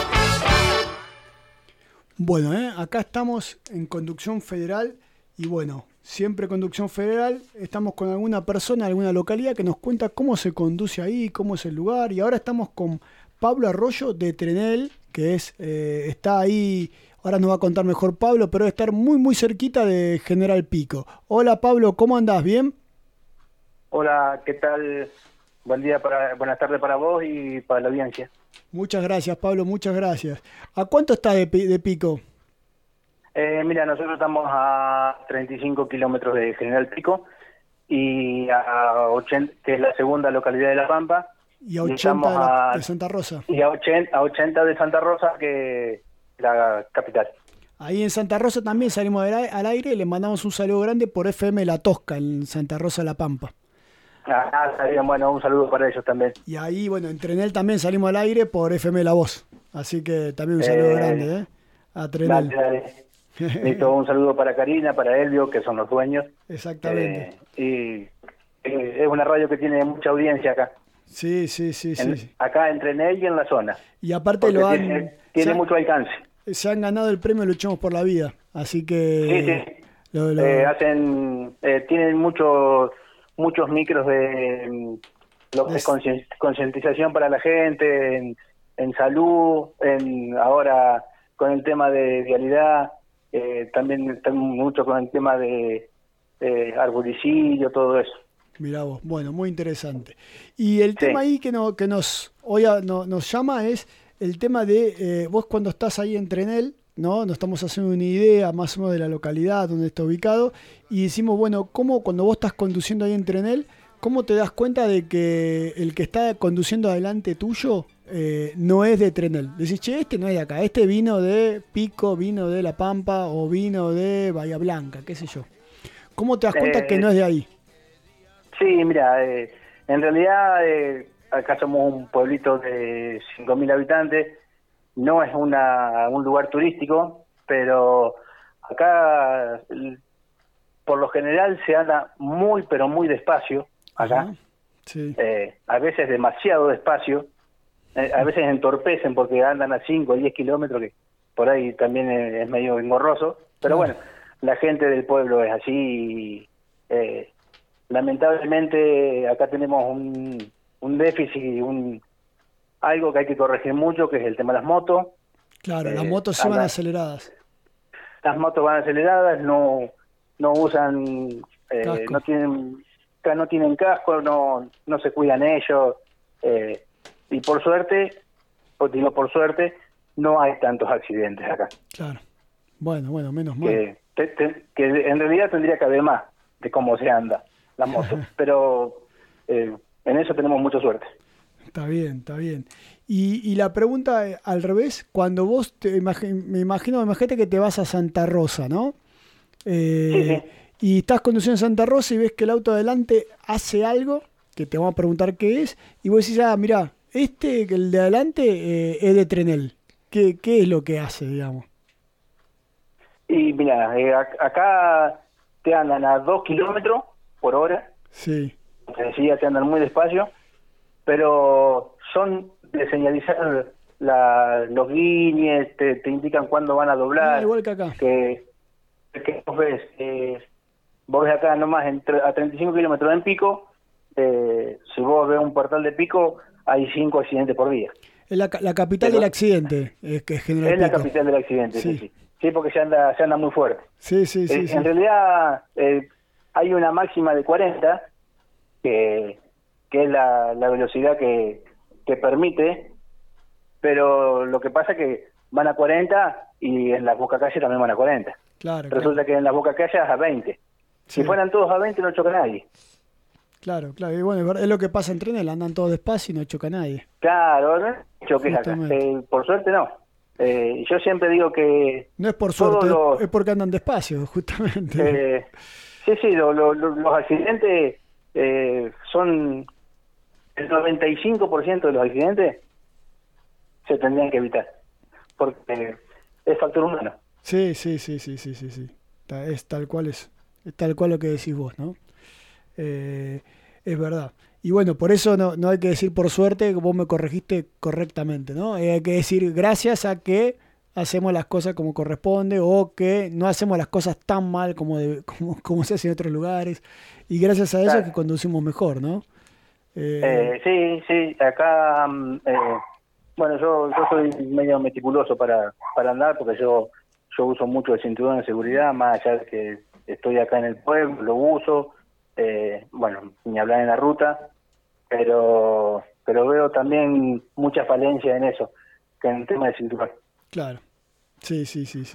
Speaker 2: Bueno, acá estamos en Conducción Federal y bueno, siempre Conducción Federal, estamos con alguna persona, alguna localidad que nos cuenta cómo se conduce ahí, cómo es el lugar, y ahora estamos con Pablo Arroyo de Trenel, que está ahí, ahora nos va a contar mejor Pablo, pero debe estar muy muy cerquita de General Pico. Hola Pablo, ¿cómo andás? ¿Bien?
Speaker 12: Hola, ¿qué tal? Buenas tardes para vos y para la audiencia.
Speaker 2: Muchas gracias Pablo, muchas gracias. ¿A cuánto está de Pico?
Speaker 12: Mira, nosotros estamos a 35 kilómetros de General Pico y a 80, que es la segunda localidad de La Pampa.
Speaker 2: Y a 80 de Santa Rosa.
Speaker 12: Y a 80 de Santa Rosa, que es la capital.
Speaker 2: Ahí en Santa Rosa también salimos al aire y le mandamos un saludo grande por FM La Tosca, en Santa Rosa, La Pampa.
Speaker 12: Bueno, un saludo para ellos también.
Speaker 2: Y ahí, bueno, en Trenel también salimos al aire por FM La Voz. Así que también un saludo grande, a Trenel.
Speaker 12: Dale. Listo, un saludo para Karina, para Elvio, que son los dueños.
Speaker 2: Exactamente.
Speaker 12: Y es una radio que tiene mucha audiencia acá.
Speaker 2: Sí.
Speaker 12: Acá en Trenel y en la zona.
Speaker 2: Y aparte
Speaker 12: tiene mucho alcance.
Speaker 2: Se han ganado el premio Luchemos por la Vida. Así que...
Speaker 12: Sí. Tienen muchos micros de concientización para la gente, en salud, ahora con el tema de vialidad, también están mucho con el tema de arboricidio, todo eso.
Speaker 2: Mirá vos, bueno, muy interesante. Y el tema ahí que nos llama es el tema de vos cuando estás ahí en Trenel, ¿no? Nos estamos haciendo una idea más o menos de la localidad donde está ubicado y decimos, bueno, ¿cómo cuando vos estás conduciendo ahí en Trenel, cómo te das cuenta de que el que está conduciendo adelante tuyo no es de Trenel? Decís, che, este no es de acá, este vino de Pico, vino de La Pampa o vino de Bahía Blanca, qué sé yo. ¿Cómo te das cuenta que no es de ahí?
Speaker 12: Sí, mira, en realidad acá somos un pueblito de 5.000 habitantes. No es un lugar turístico, pero acá por lo general se anda muy, pero muy despacio acá.
Speaker 2: Sí.
Speaker 12: A veces demasiado despacio, a veces entorpecen porque andan a 5 o 10 kilómetros, que por ahí también es medio engorroso, pero bueno, la gente del pueblo es así y lamentablemente acá tenemos un déficit, algo que hay que corregir mucho, que es el tema de las motos. Claro,
Speaker 2: las motos se van aceleradas.
Speaker 12: Las motos van aceleradas, no usan, no tienen casco, no se cuidan ellos, y por suerte, no hay tantos accidentes acá.
Speaker 2: Claro. Bueno, menos mal.
Speaker 12: Que en realidad tendría que haber más de cómo se anda las motos, pero en eso tenemos mucha suerte.
Speaker 2: Está bien. Y la pregunta al revés, cuando vos imagínate que te vas a Santa Rosa, ¿no?
Speaker 12: Sí.
Speaker 2: Y estás conduciendo en Santa Rosa y ves que el auto adelante hace algo, que te vamos a preguntar qué es, y vos decís, mirá, el de adelante es de Trenel. ¿Qué es lo que hace, digamos?
Speaker 12: Y mira, acá te andan a 2 kilómetros por hora.
Speaker 2: Sí.
Speaker 12: Te decía, te andan muy despacio, pero son de señalizar los guiñes, te indican cuándo van a doblar.
Speaker 2: Igual que acá.
Speaker 12: Que vos ves acá nomás a 35 kilómetros en Pico, si vos ves un portal de Pico, hay 5 accidentes por día.
Speaker 2: Es la capital del accidente, que es General Pico.
Speaker 12: Es la capital del accidente, sí. Sí, porque se anda muy fuerte.
Speaker 2: Sí.
Speaker 12: En realidad hay una máxima de 40, que es la velocidad que permite, pero lo que pasa es que van a 40 y en las bocacalles también van a 40.
Speaker 2: Claro.
Speaker 12: Resulta que en las bocacalles a 20. Si fueran todos a 20 no choca nadie.
Speaker 2: Claro. Y bueno, es lo que pasa en Trenel, andan todos despacio y no choca nadie.
Speaker 12: Claro, no choques acá. Por suerte no. Yo siempre digo que...
Speaker 2: No es por suerte, es porque andan despacio, justamente.
Speaker 12: Sí, los accidentes son... El 95% de los accidentes se tendrían que evitar, porque es factor humano.
Speaker 2: Sí. Es tal cual lo que decís vos, ¿no? Es verdad. Y bueno, por eso no hay que decir por suerte, vos me corregiste correctamente, ¿no? Hay que decir gracias a que hacemos las cosas como corresponde o que no hacemos las cosas tan mal como se hace en otros lugares. Y gracias a eso es que conducimos mejor, ¿no?
Speaker 12: Sí, acá, bueno, yo soy medio meticuloso para andar porque yo uso mucho el cinturón de seguridad, más allá de que estoy acá en el pueblo, lo uso, bueno, ni hablar en la ruta, pero veo también mucha falencia en eso, que en el tema del cinturón.
Speaker 2: Claro, sí.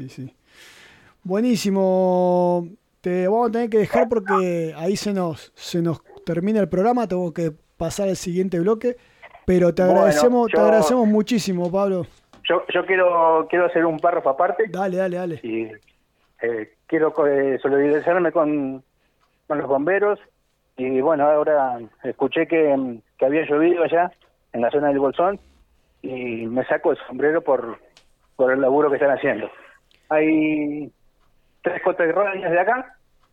Speaker 2: Buenísimo, te vamos a tener que dejar porque ahí se nos termina el programa, tengo que pasar al siguiente bloque, pero te agradecemos muchísimo, Pablo.
Speaker 12: Yo quiero hacer un párrafo aparte.
Speaker 2: Dale.
Speaker 12: Y quiero solidarizarme con los bomberos. Y bueno, ahora escuché que había llovido allá en la zona del Bolsón y me saco el sombrero por el laburo que están haciendo. Hay 3 coterráneos de acá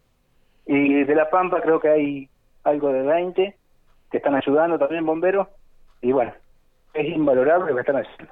Speaker 12: y de La Pampa creo que hay algo de 20 que están ayudando también bomberos y bueno, es invalorable lo que están haciendo.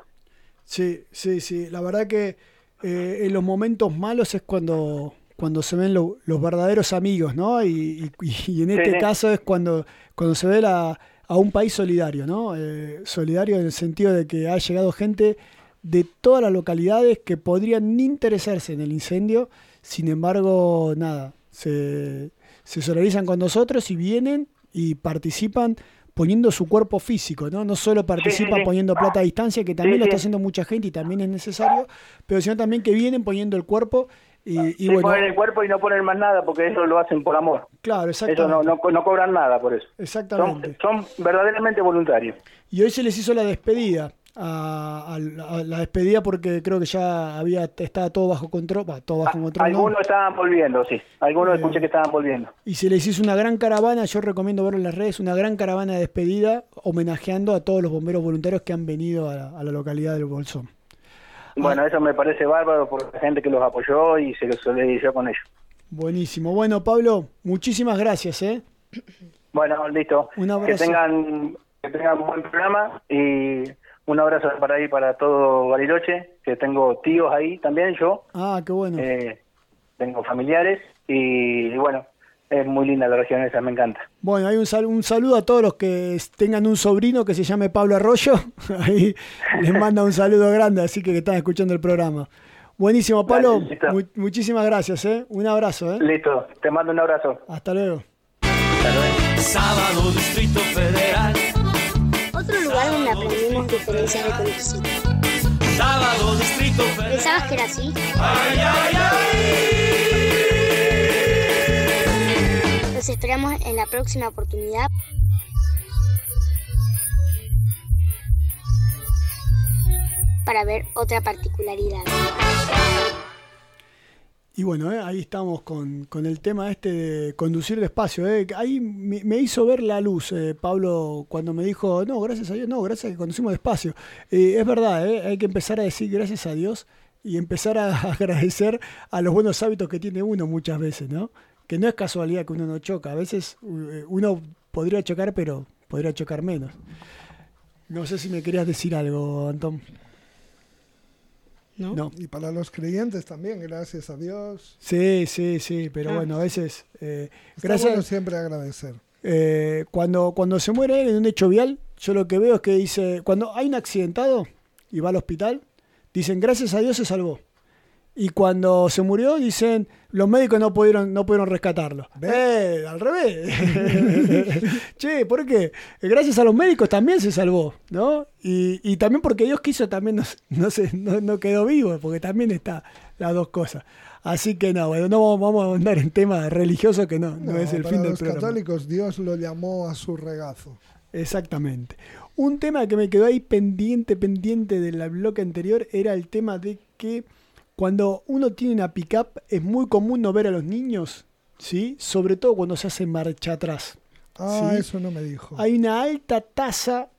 Speaker 2: Sí, la verdad que en los momentos malos es cuando se ven los verdaderos amigos, ¿no? Y en este caso es cuando se ve a un país solidario, ¿no? Solidario en el sentido de que ha llegado gente de todas las localidades que podrían ni interesarse en el incendio, sin embargo, nada, se solidarizan con nosotros y vienen y participan poniendo su cuerpo físico, ¿no? No solo participan poniendo plata a distancia, que también lo está haciendo mucha gente y también es necesario, pero sino también que vienen poniendo el cuerpo y bueno,
Speaker 12: poner el cuerpo y no poner más nada, porque eso lo hacen por amor.
Speaker 2: Claro, exactamente.
Speaker 12: Eso no cobran nada por eso.
Speaker 2: Exactamente.
Speaker 12: Son verdaderamente voluntarios.
Speaker 2: Y hoy se les hizo la despedida, a la despedida porque creo que ya estaba todo bajo control.
Speaker 12: Algunos estaban volviendo, sí. Algunos escuché que estaban volviendo.
Speaker 2: Y se les hizo una gran caravana, yo recomiendo verlo en las redes, una gran caravana de despedida homenajeando a todos los bomberos voluntarios que han venido a la localidad del Bolsón.
Speaker 12: Bueno, eso me parece bárbaro por la gente que los apoyó y se los solidarizó con ellos.
Speaker 2: Buenísimo. Bueno, Pablo, muchísimas gracias,
Speaker 12: Bueno, listo.
Speaker 2: Un abrazo.
Speaker 12: Que tengan un buen programa y un abrazo para todo Bariloche, que tengo tíos ahí también, yo.
Speaker 2: Ah, qué bueno.
Speaker 12: Tengo familiares y bueno, es muy linda la región esa, me encanta.
Speaker 2: Bueno, hay un saludo a todos los que tengan un sobrino que se llame Pablo Arroyo. Ahí les manda un saludo grande, así que están escuchando el programa. Buenísimo, Pablo. Muchísimas gracias, Un abrazo,
Speaker 12: Listo, te mando un abrazo.
Speaker 2: Hasta luego.
Speaker 9: Sábado, Distrito Federal.
Speaker 7: Otro lugar donde aprendimos diferencias de conexión.
Speaker 9: Sábado, Distrito Federal.
Speaker 7: ¿Pensabas que era así?
Speaker 9: Ay, ay, ay.
Speaker 7: Los esperamos en la próxima oportunidad. Para ver otra particularidad.
Speaker 2: Y bueno, ahí estamos con el tema de conducir despacio. Ahí me hizo ver la luz, Pablo, cuando me dijo, no, gracias a Dios, no, gracias a que conducimos despacio. Es verdad, hay que empezar a decir gracias a Dios y empezar a agradecer a los buenos hábitos que tiene uno muchas veces, ¿no? Que no es casualidad que uno no choca. A veces uno podría chocar, pero podría chocar menos. No sé si me querías decir algo, Antón. No.
Speaker 4: Y para los creyentes también, gracias a Dios.
Speaker 2: Sí, pero bueno, a veces...
Speaker 4: gracias. Bueno siempre agradecer.
Speaker 2: Cuando se muere en un hecho vial, yo lo que veo es que dice, cuando hay un accidentado y va al hospital, dicen, gracias a Dios se salvó. Y cuando se murió, dicen, los médicos no pudieron rescatarlo. Al revés. Che, ¿por qué? Gracias a los médicos también se salvó, ¿no? Y también porque Dios quiso, también no quedó vivo, porque también está las dos cosas. Así que no vamos a andar en temas religiosos que no es el fin del programa.
Speaker 4: Para los católicos, Dios lo llamó a su regazo.
Speaker 2: Exactamente. Un tema que me quedó ahí pendiente del bloque anterior era el tema de que cuando uno tiene una pick-up es muy común no ver a los niños, ¿sí? Sobre todo cuando se hace marcha atrás.
Speaker 4: Ah,
Speaker 2: ¿sí?
Speaker 4: Eso no me dijo.
Speaker 2: Hay una alta tasa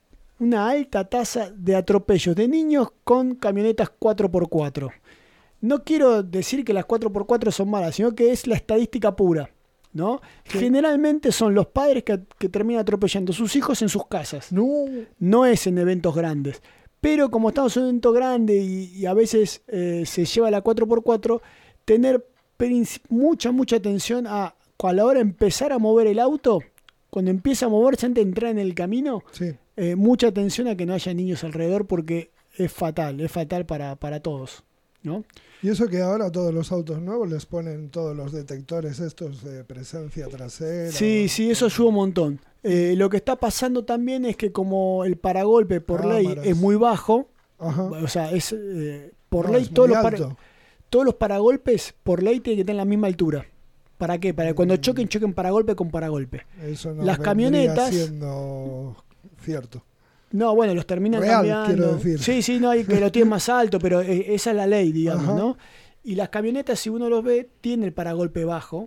Speaker 2: una alta tasa de atropellos de niños con camionetas 4x4. No quiero decir que las 4x4 son malas, sino que es la estadística pura, ¿no? Sí. Generalmente son los padres que terminan atropellando a sus hijos en sus casas. No es en eventos grandes. Pero como estamos en un evento grande y a veces se lleva la 4x4, tener mucha atención a la hora de empezar a mover el auto, cuando empieza a moverse antes de entrar en el camino, sí. Mucha atención a que no haya niños alrededor porque es fatal para todos, ¿no?
Speaker 4: Y eso que ahora todos los autos nuevos les ponen todos los detectores estos de presencia trasera. Sí,
Speaker 2: eso ayuda un montón. Lo que está pasando también es que como el paragolpe por ley es muy bajo, o sea, es por ley todos los paragolpes por ley tienen que tener la misma altura. ¿Para qué? Para que cuando choquen paragolpe con paragolpe.
Speaker 4: Eso no
Speaker 2: las camionetas
Speaker 4: siendo cierto.
Speaker 2: No, bueno, los terminan cambiando.
Speaker 4: Quiero decir.
Speaker 2: Sí, no hay que lo tienen más alto, pero esa es la ley, digamos, ¿no? Y las camionetas, si uno los ve, tienen el paragolpe bajo.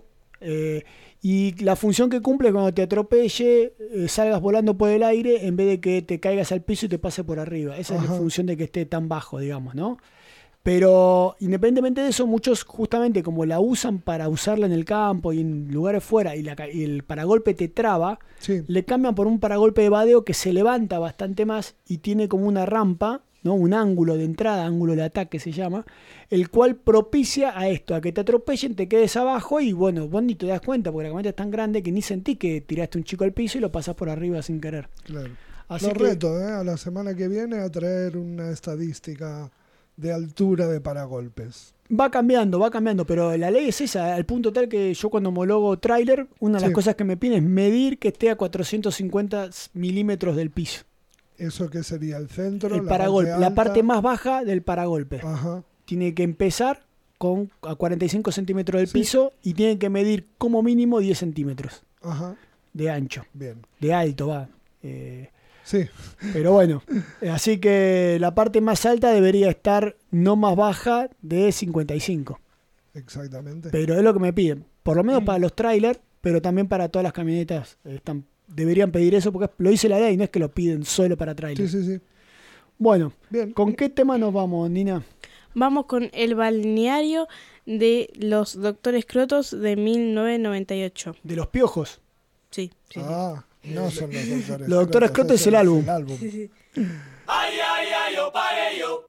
Speaker 2: Y la función que cumple es cuando te atropelle, salgas volando por el aire en vez de que te caigas al piso y te pase por arriba. Esa es la función de que esté tan bajo, digamos, ¿no? Pero independientemente de eso, muchos justamente como la usan para usarla en el campo y en lugares fuera y el paragolpe te traba, le cambian por un paragolpe de vadeo que se levanta bastante más y tiene como una rampa, ¿no? Un ángulo de entrada, ángulo de ataque se llama, el cual propicia a esto, a que te atropellen, te quedes abajo y bueno, vos ni te das cuenta porque la camioneta es tan grande que ni sentís que tiraste un chico al piso y lo pasás por arriba sin querer.
Speaker 4: Claro. Así reto, a la semana que viene a traer una estadística de altura de paragolpes.
Speaker 2: Va cambiando, pero la ley es esa, al punto tal que yo cuando homologo tráiler, una de las cosas que me piden es medir que esté a 450 milímetros del piso.
Speaker 4: ¿Eso qué sería? ¿El centro?
Speaker 2: El paragolpe, la parte más baja del paragolpe. Tiene que empezar a 45 centímetros del piso y tiene que medir como mínimo 10 centímetros de ancho.
Speaker 4: Bien.
Speaker 2: De alto, va.
Speaker 4: Sí.
Speaker 2: Pero bueno, así que la parte más alta debería estar no más baja de 55.
Speaker 4: Exactamente.
Speaker 2: Pero es lo que me piden. Por lo menos para los trailers, pero también para todas las camionetas deberían pedir eso porque lo dice la ley, no es que lo piden solo para trailers.
Speaker 4: Sí.
Speaker 2: Bueno, bien. ¿Con qué tema nos vamos, Nina?
Speaker 3: Vamos con el balneario de los Doctores Crotos de 1998.
Speaker 2: ¿De los piojos?
Speaker 3: Sí.
Speaker 4: No son los Doctores.
Speaker 2: Los Doctores Crotos es el álbum.
Speaker 3: Sí.
Speaker 9: Ay, ay, ay, yo pagué yo.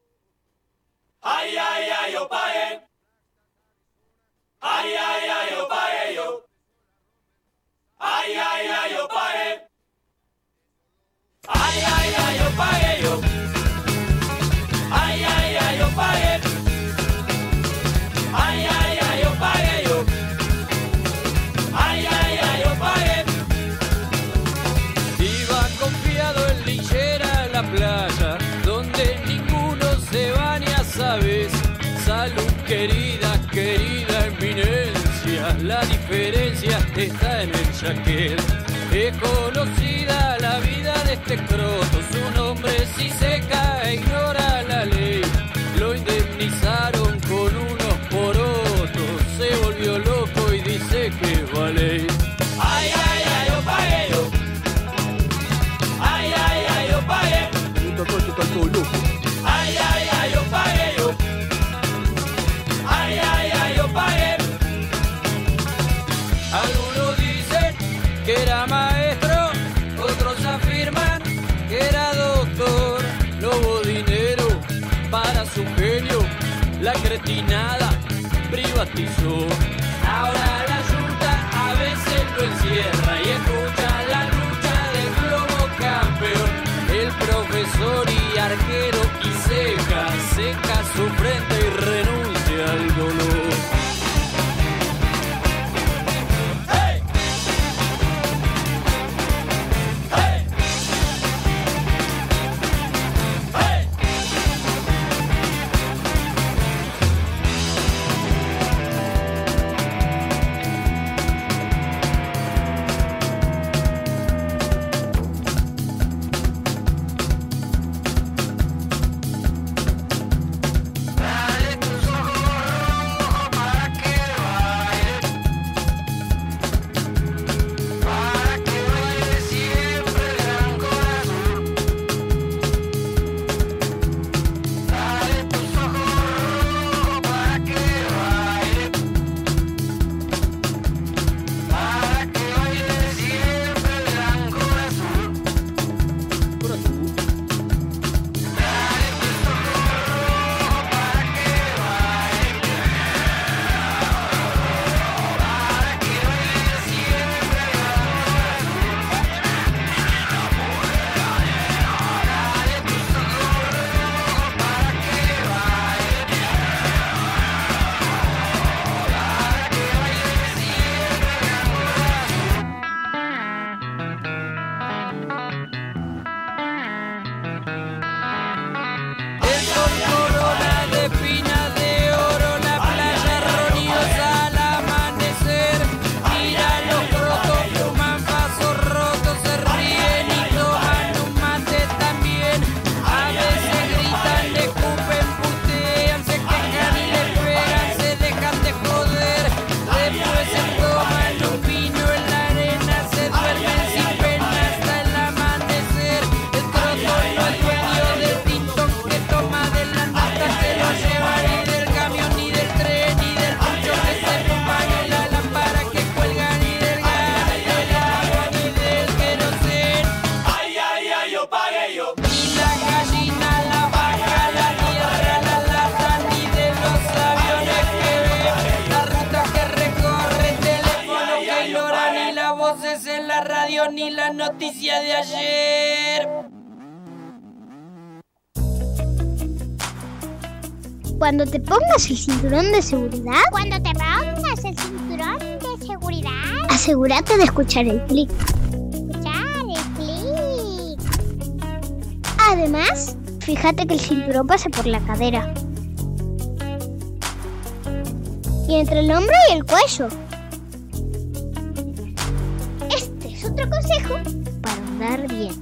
Speaker 9: Ay, ay, ay, yo pagué. Ay, ay, ay, yo pagué yo. Ay, ay, ay, yo pagué. Ay, ay, ay, yo pagué yo. Ay, ay, ay, yo pagué. Ay, ay, ay, yo pagué yo. Ay, ay, ay, yo pagué.
Speaker 16: Iba confiado en linchera a la playa, donde ninguno se baña, sabes. Salud, querida, querida eminencia, la diferencia está en el chaquet. Es conocida la vida de este croto, su nombre si se cae ignora la ley. Lo indemnizaron con unos porotos, se volvió loco y dice que vale.
Speaker 9: Ay, ay, ay, yo pagué yo. Ay, ay, ay, yo pagué. Ay, ay, ay, yo pagué yo. Ay, ay, ay, yo pagué.
Speaker 16: Algunos dicen que era maestro, otros afirman que era doctor. No hubo dinero para su genio, la cretinada privatizó. Ahora la yunta a veces lo encierra y escucha la lucha del globo campeón. El profesor y arquero y seca su frente y renuncia al dolor. es en la radio ni la noticia de ayer.
Speaker 7: Cuando te pongas el cinturón de seguridad. Cuando te pongas el cinturón de seguridad. Asegúrate de escuchar el clic. Escuchar el clic. Además, fíjate que el cinturón pase por la cadera. Y entre el hombro y el cuello. Este es otro consejo para andar bien.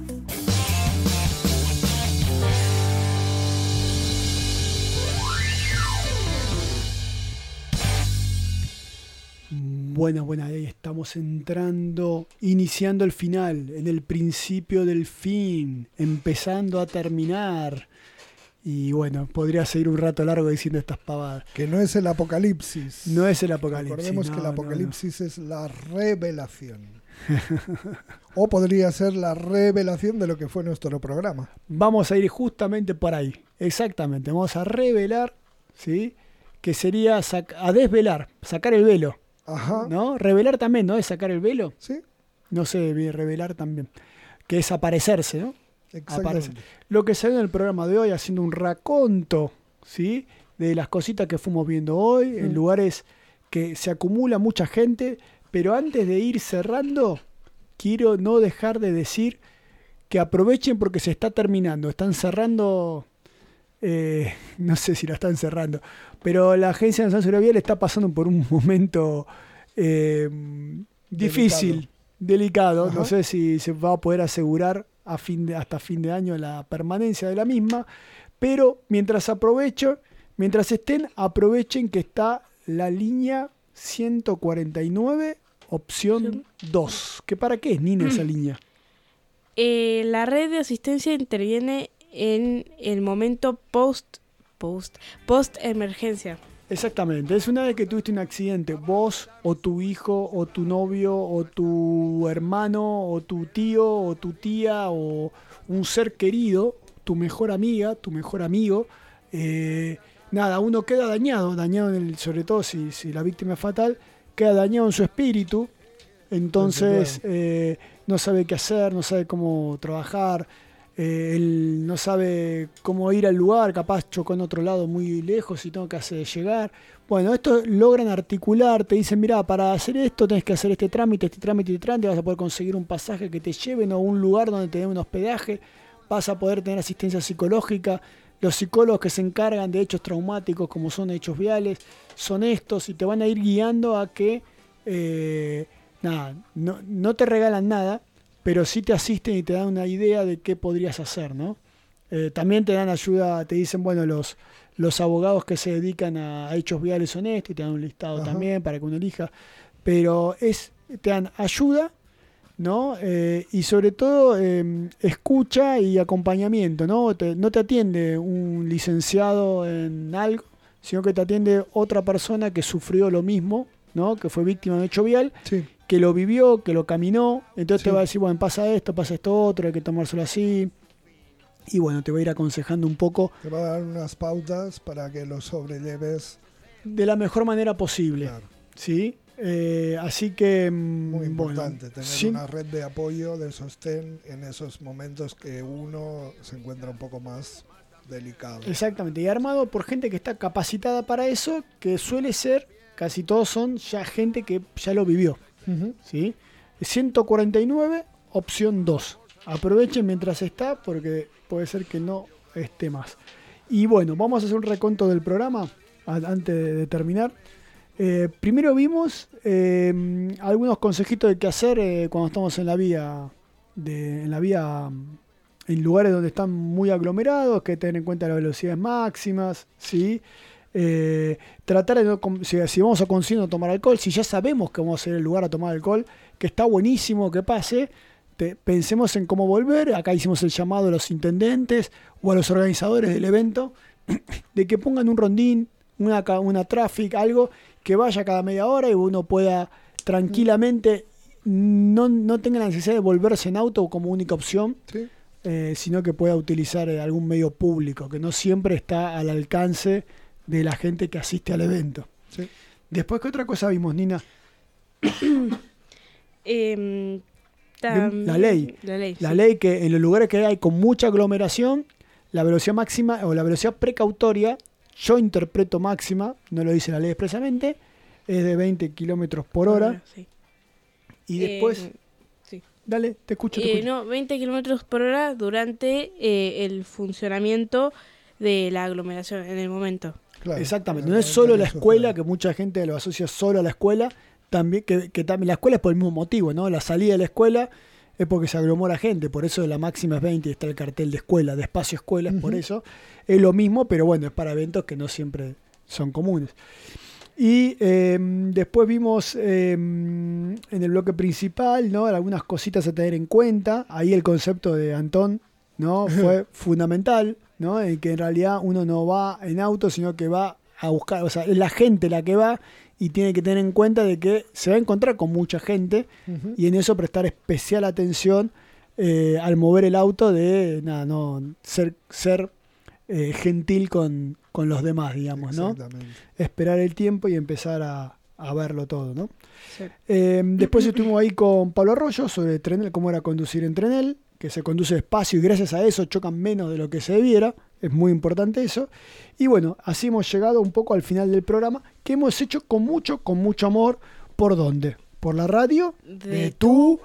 Speaker 2: Buena, ahí estamos iniciando el final, en el principio del fin, empezando a terminar. Y bueno, podría seguir un rato largo diciendo estas pavadas.
Speaker 4: Que no es el apocalipsis.
Speaker 2: No es el apocalipsis.
Speaker 4: Recordemos que el apocalipsis es la revelación. O podría ser la revelación de lo que fue nuestro programa.
Speaker 2: Vamos a ir justamente por ahí. Exactamente. Vamos a revelar, ¿sí? Que sería a desvelar, sacar el velo.
Speaker 4: Ajá.
Speaker 2: ¿No? Revelar también, ¿no? Es sacar el velo.
Speaker 4: Sí.
Speaker 2: No sé, revelar también. Que es aparecerse, ¿no?
Speaker 4: Exactamente.
Speaker 2: Lo que se ve en el programa de hoy, haciendo un raconto, ¿sí? De las cositas que fuimos viendo hoy, en lugares que se acumula mucha gente. Pero antes de ir cerrando, quiero no dejar de decir que aprovechen porque se está terminando. Están cerrando, no sé si la están cerrando, pero la Agencia Nacional de Seguridad Vial está pasando por un momento difícil, delicado. No sé si se va a poder asegurar hasta fin de año la permanencia de la misma, pero mientras aprovechen que está la línea 149, opción 2. ¿Que para qué es, Nina, esa línea?
Speaker 3: La red de asistencia interviene en el momento post emergencia.
Speaker 2: Exactamente, es una vez que tuviste un accidente, vos o tu hijo o tu novio o tu hermano o tu tío o tu tía o un ser querido, tu mejor amiga, tu mejor amigo, uno queda dañado sobre todo si la víctima es fatal, queda dañado en su espíritu, entonces no sabe qué hacer, no sabe cómo trabajar. Él no sabe cómo ir al lugar, capaz chocó en otro lado muy lejos y tengo que hacer llegar. Bueno, esto logran articular, te dicen, mira, para hacer esto tenés que hacer este trámite, vas a poder conseguir un pasaje que te lleven a un lugar donde te den un hospedaje, vas a poder tener asistencia psicológica. Los psicólogos que se encargan de hechos traumáticos como son hechos viales son estos y te van a ir guiando a que no te regalan nada, pero sí te asisten y te dan una idea de qué podrías hacer, ¿no? También te dan ayuda, te dicen, bueno, los abogados que se dedican a hechos viales son estos, y te dan un listado también para que uno elija, pero te dan ayuda, ¿no? Y sobre todo escucha y acompañamiento, ¿no? No te atiende un licenciado en algo, sino que te atiende otra persona que sufrió lo mismo, ¿no? Que fue víctima de un hecho vial.
Speaker 4: Sí.
Speaker 2: Que lo vivió, que lo caminó, entonces te va a decir, bueno, pasa esto otro, hay que tomárselo así, y bueno, te va a ir aconsejando un poco.
Speaker 4: Te va a dar unas pautas para que lo sobrelleves
Speaker 2: de la mejor manera posible, claro. ¿Sí? Así que
Speaker 4: muy importante tener una red de apoyo, de sostén en esos momentos que uno se encuentra un poco más delicado.
Speaker 2: Exactamente, y armado por gente que está capacitada para eso, que suele ser, casi todos son ya gente que ya lo vivió. ¿Sí? 149, opción 2. Aprovechen mientras está, porque puede ser que no esté más. Y bueno, vamos a hacer un reconto del programa antes de terminar. Primero vimos algunos consejitos de qué hacer cuando estamos en la vía, en lugares donde están muy aglomerados, que tener en cuenta las velocidades máximas, ¿sí? Tratar de no, si vamos a conseguir no tomar alcohol, si ya sabemos que vamos a ir al lugar a tomar alcohol, que está buenísimo que pase, pensemos en cómo volver. Acá hicimos el llamado a los intendentes o a los organizadores del evento de que pongan un rondín, una traffic, algo que vaya cada media hora y uno pueda tranquilamente no tenga la necesidad de volverse en auto como única opción, ¿sí? Sino que pueda utilizar algún medio público que no siempre está al alcance de la gente que asiste al evento. Sí. Después, ¿qué otra cosa vimos, Nina? La ley que en los lugares que hay con mucha aglomeración, la velocidad máxima o la velocidad precautoria, yo interpreto máxima, no lo dice la ley expresamente, es de 20 kilómetros por hora.
Speaker 3: Sí.
Speaker 2: Y después...
Speaker 3: sí.
Speaker 2: Dale, te escucho.
Speaker 3: 20 kilómetros por hora durante el funcionamiento de la aglomeración en el momento.
Speaker 2: Claro, exactamente, no es solo la escuela, que mucha gente lo asocia solo a la escuela, también que también la escuela es por el mismo motivo, ¿no? La salida de la escuela es porque se aglomera gente, por eso la máxima es 20 y está el cartel de escuela, de espacio escuela, es por eso. Es lo mismo, pero bueno, es para eventos que no siempre son comunes. Y después vimos en el bloque principal, ¿no? Algunas cositas a tener en cuenta. Ahí el concepto de Antón, ¿no? Fue fundamental, ¿no? En que en realidad uno no va en auto, sino que va a buscar, o sea, es la gente la que va y tiene que tener en cuenta de que se va a encontrar con mucha gente y en eso prestar especial atención al mover el auto, de ser gentil con los demás, digamos, ¿no? Esperar el tiempo y empezar a verlo todo, ¿no? Sí. Después estuvimos ahí con Pablo Arroyo sobre Trenel, cómo era conducir en Trenel, que se conduce despacio y gracias a eso chocan menos de lo que se debiera. Es muy importante eso. Y bueno, así hemos llegado un poco al final del programa, que hemos hecho con mucho amor. ¿Por dónde? Por la radio de tu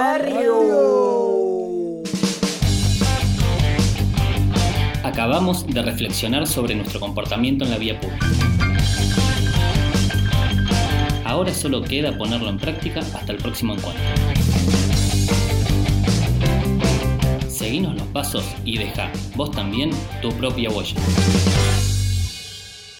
Speaker 2: barrio.
Speaker 1: Acabamos de reflexionar sobre nuestro comportamiento en la vía pública. Ahora solo queda ponerlo en práctica hasta el próximo encuentro. Seguinos los pasos y deja vos también tu propia huella.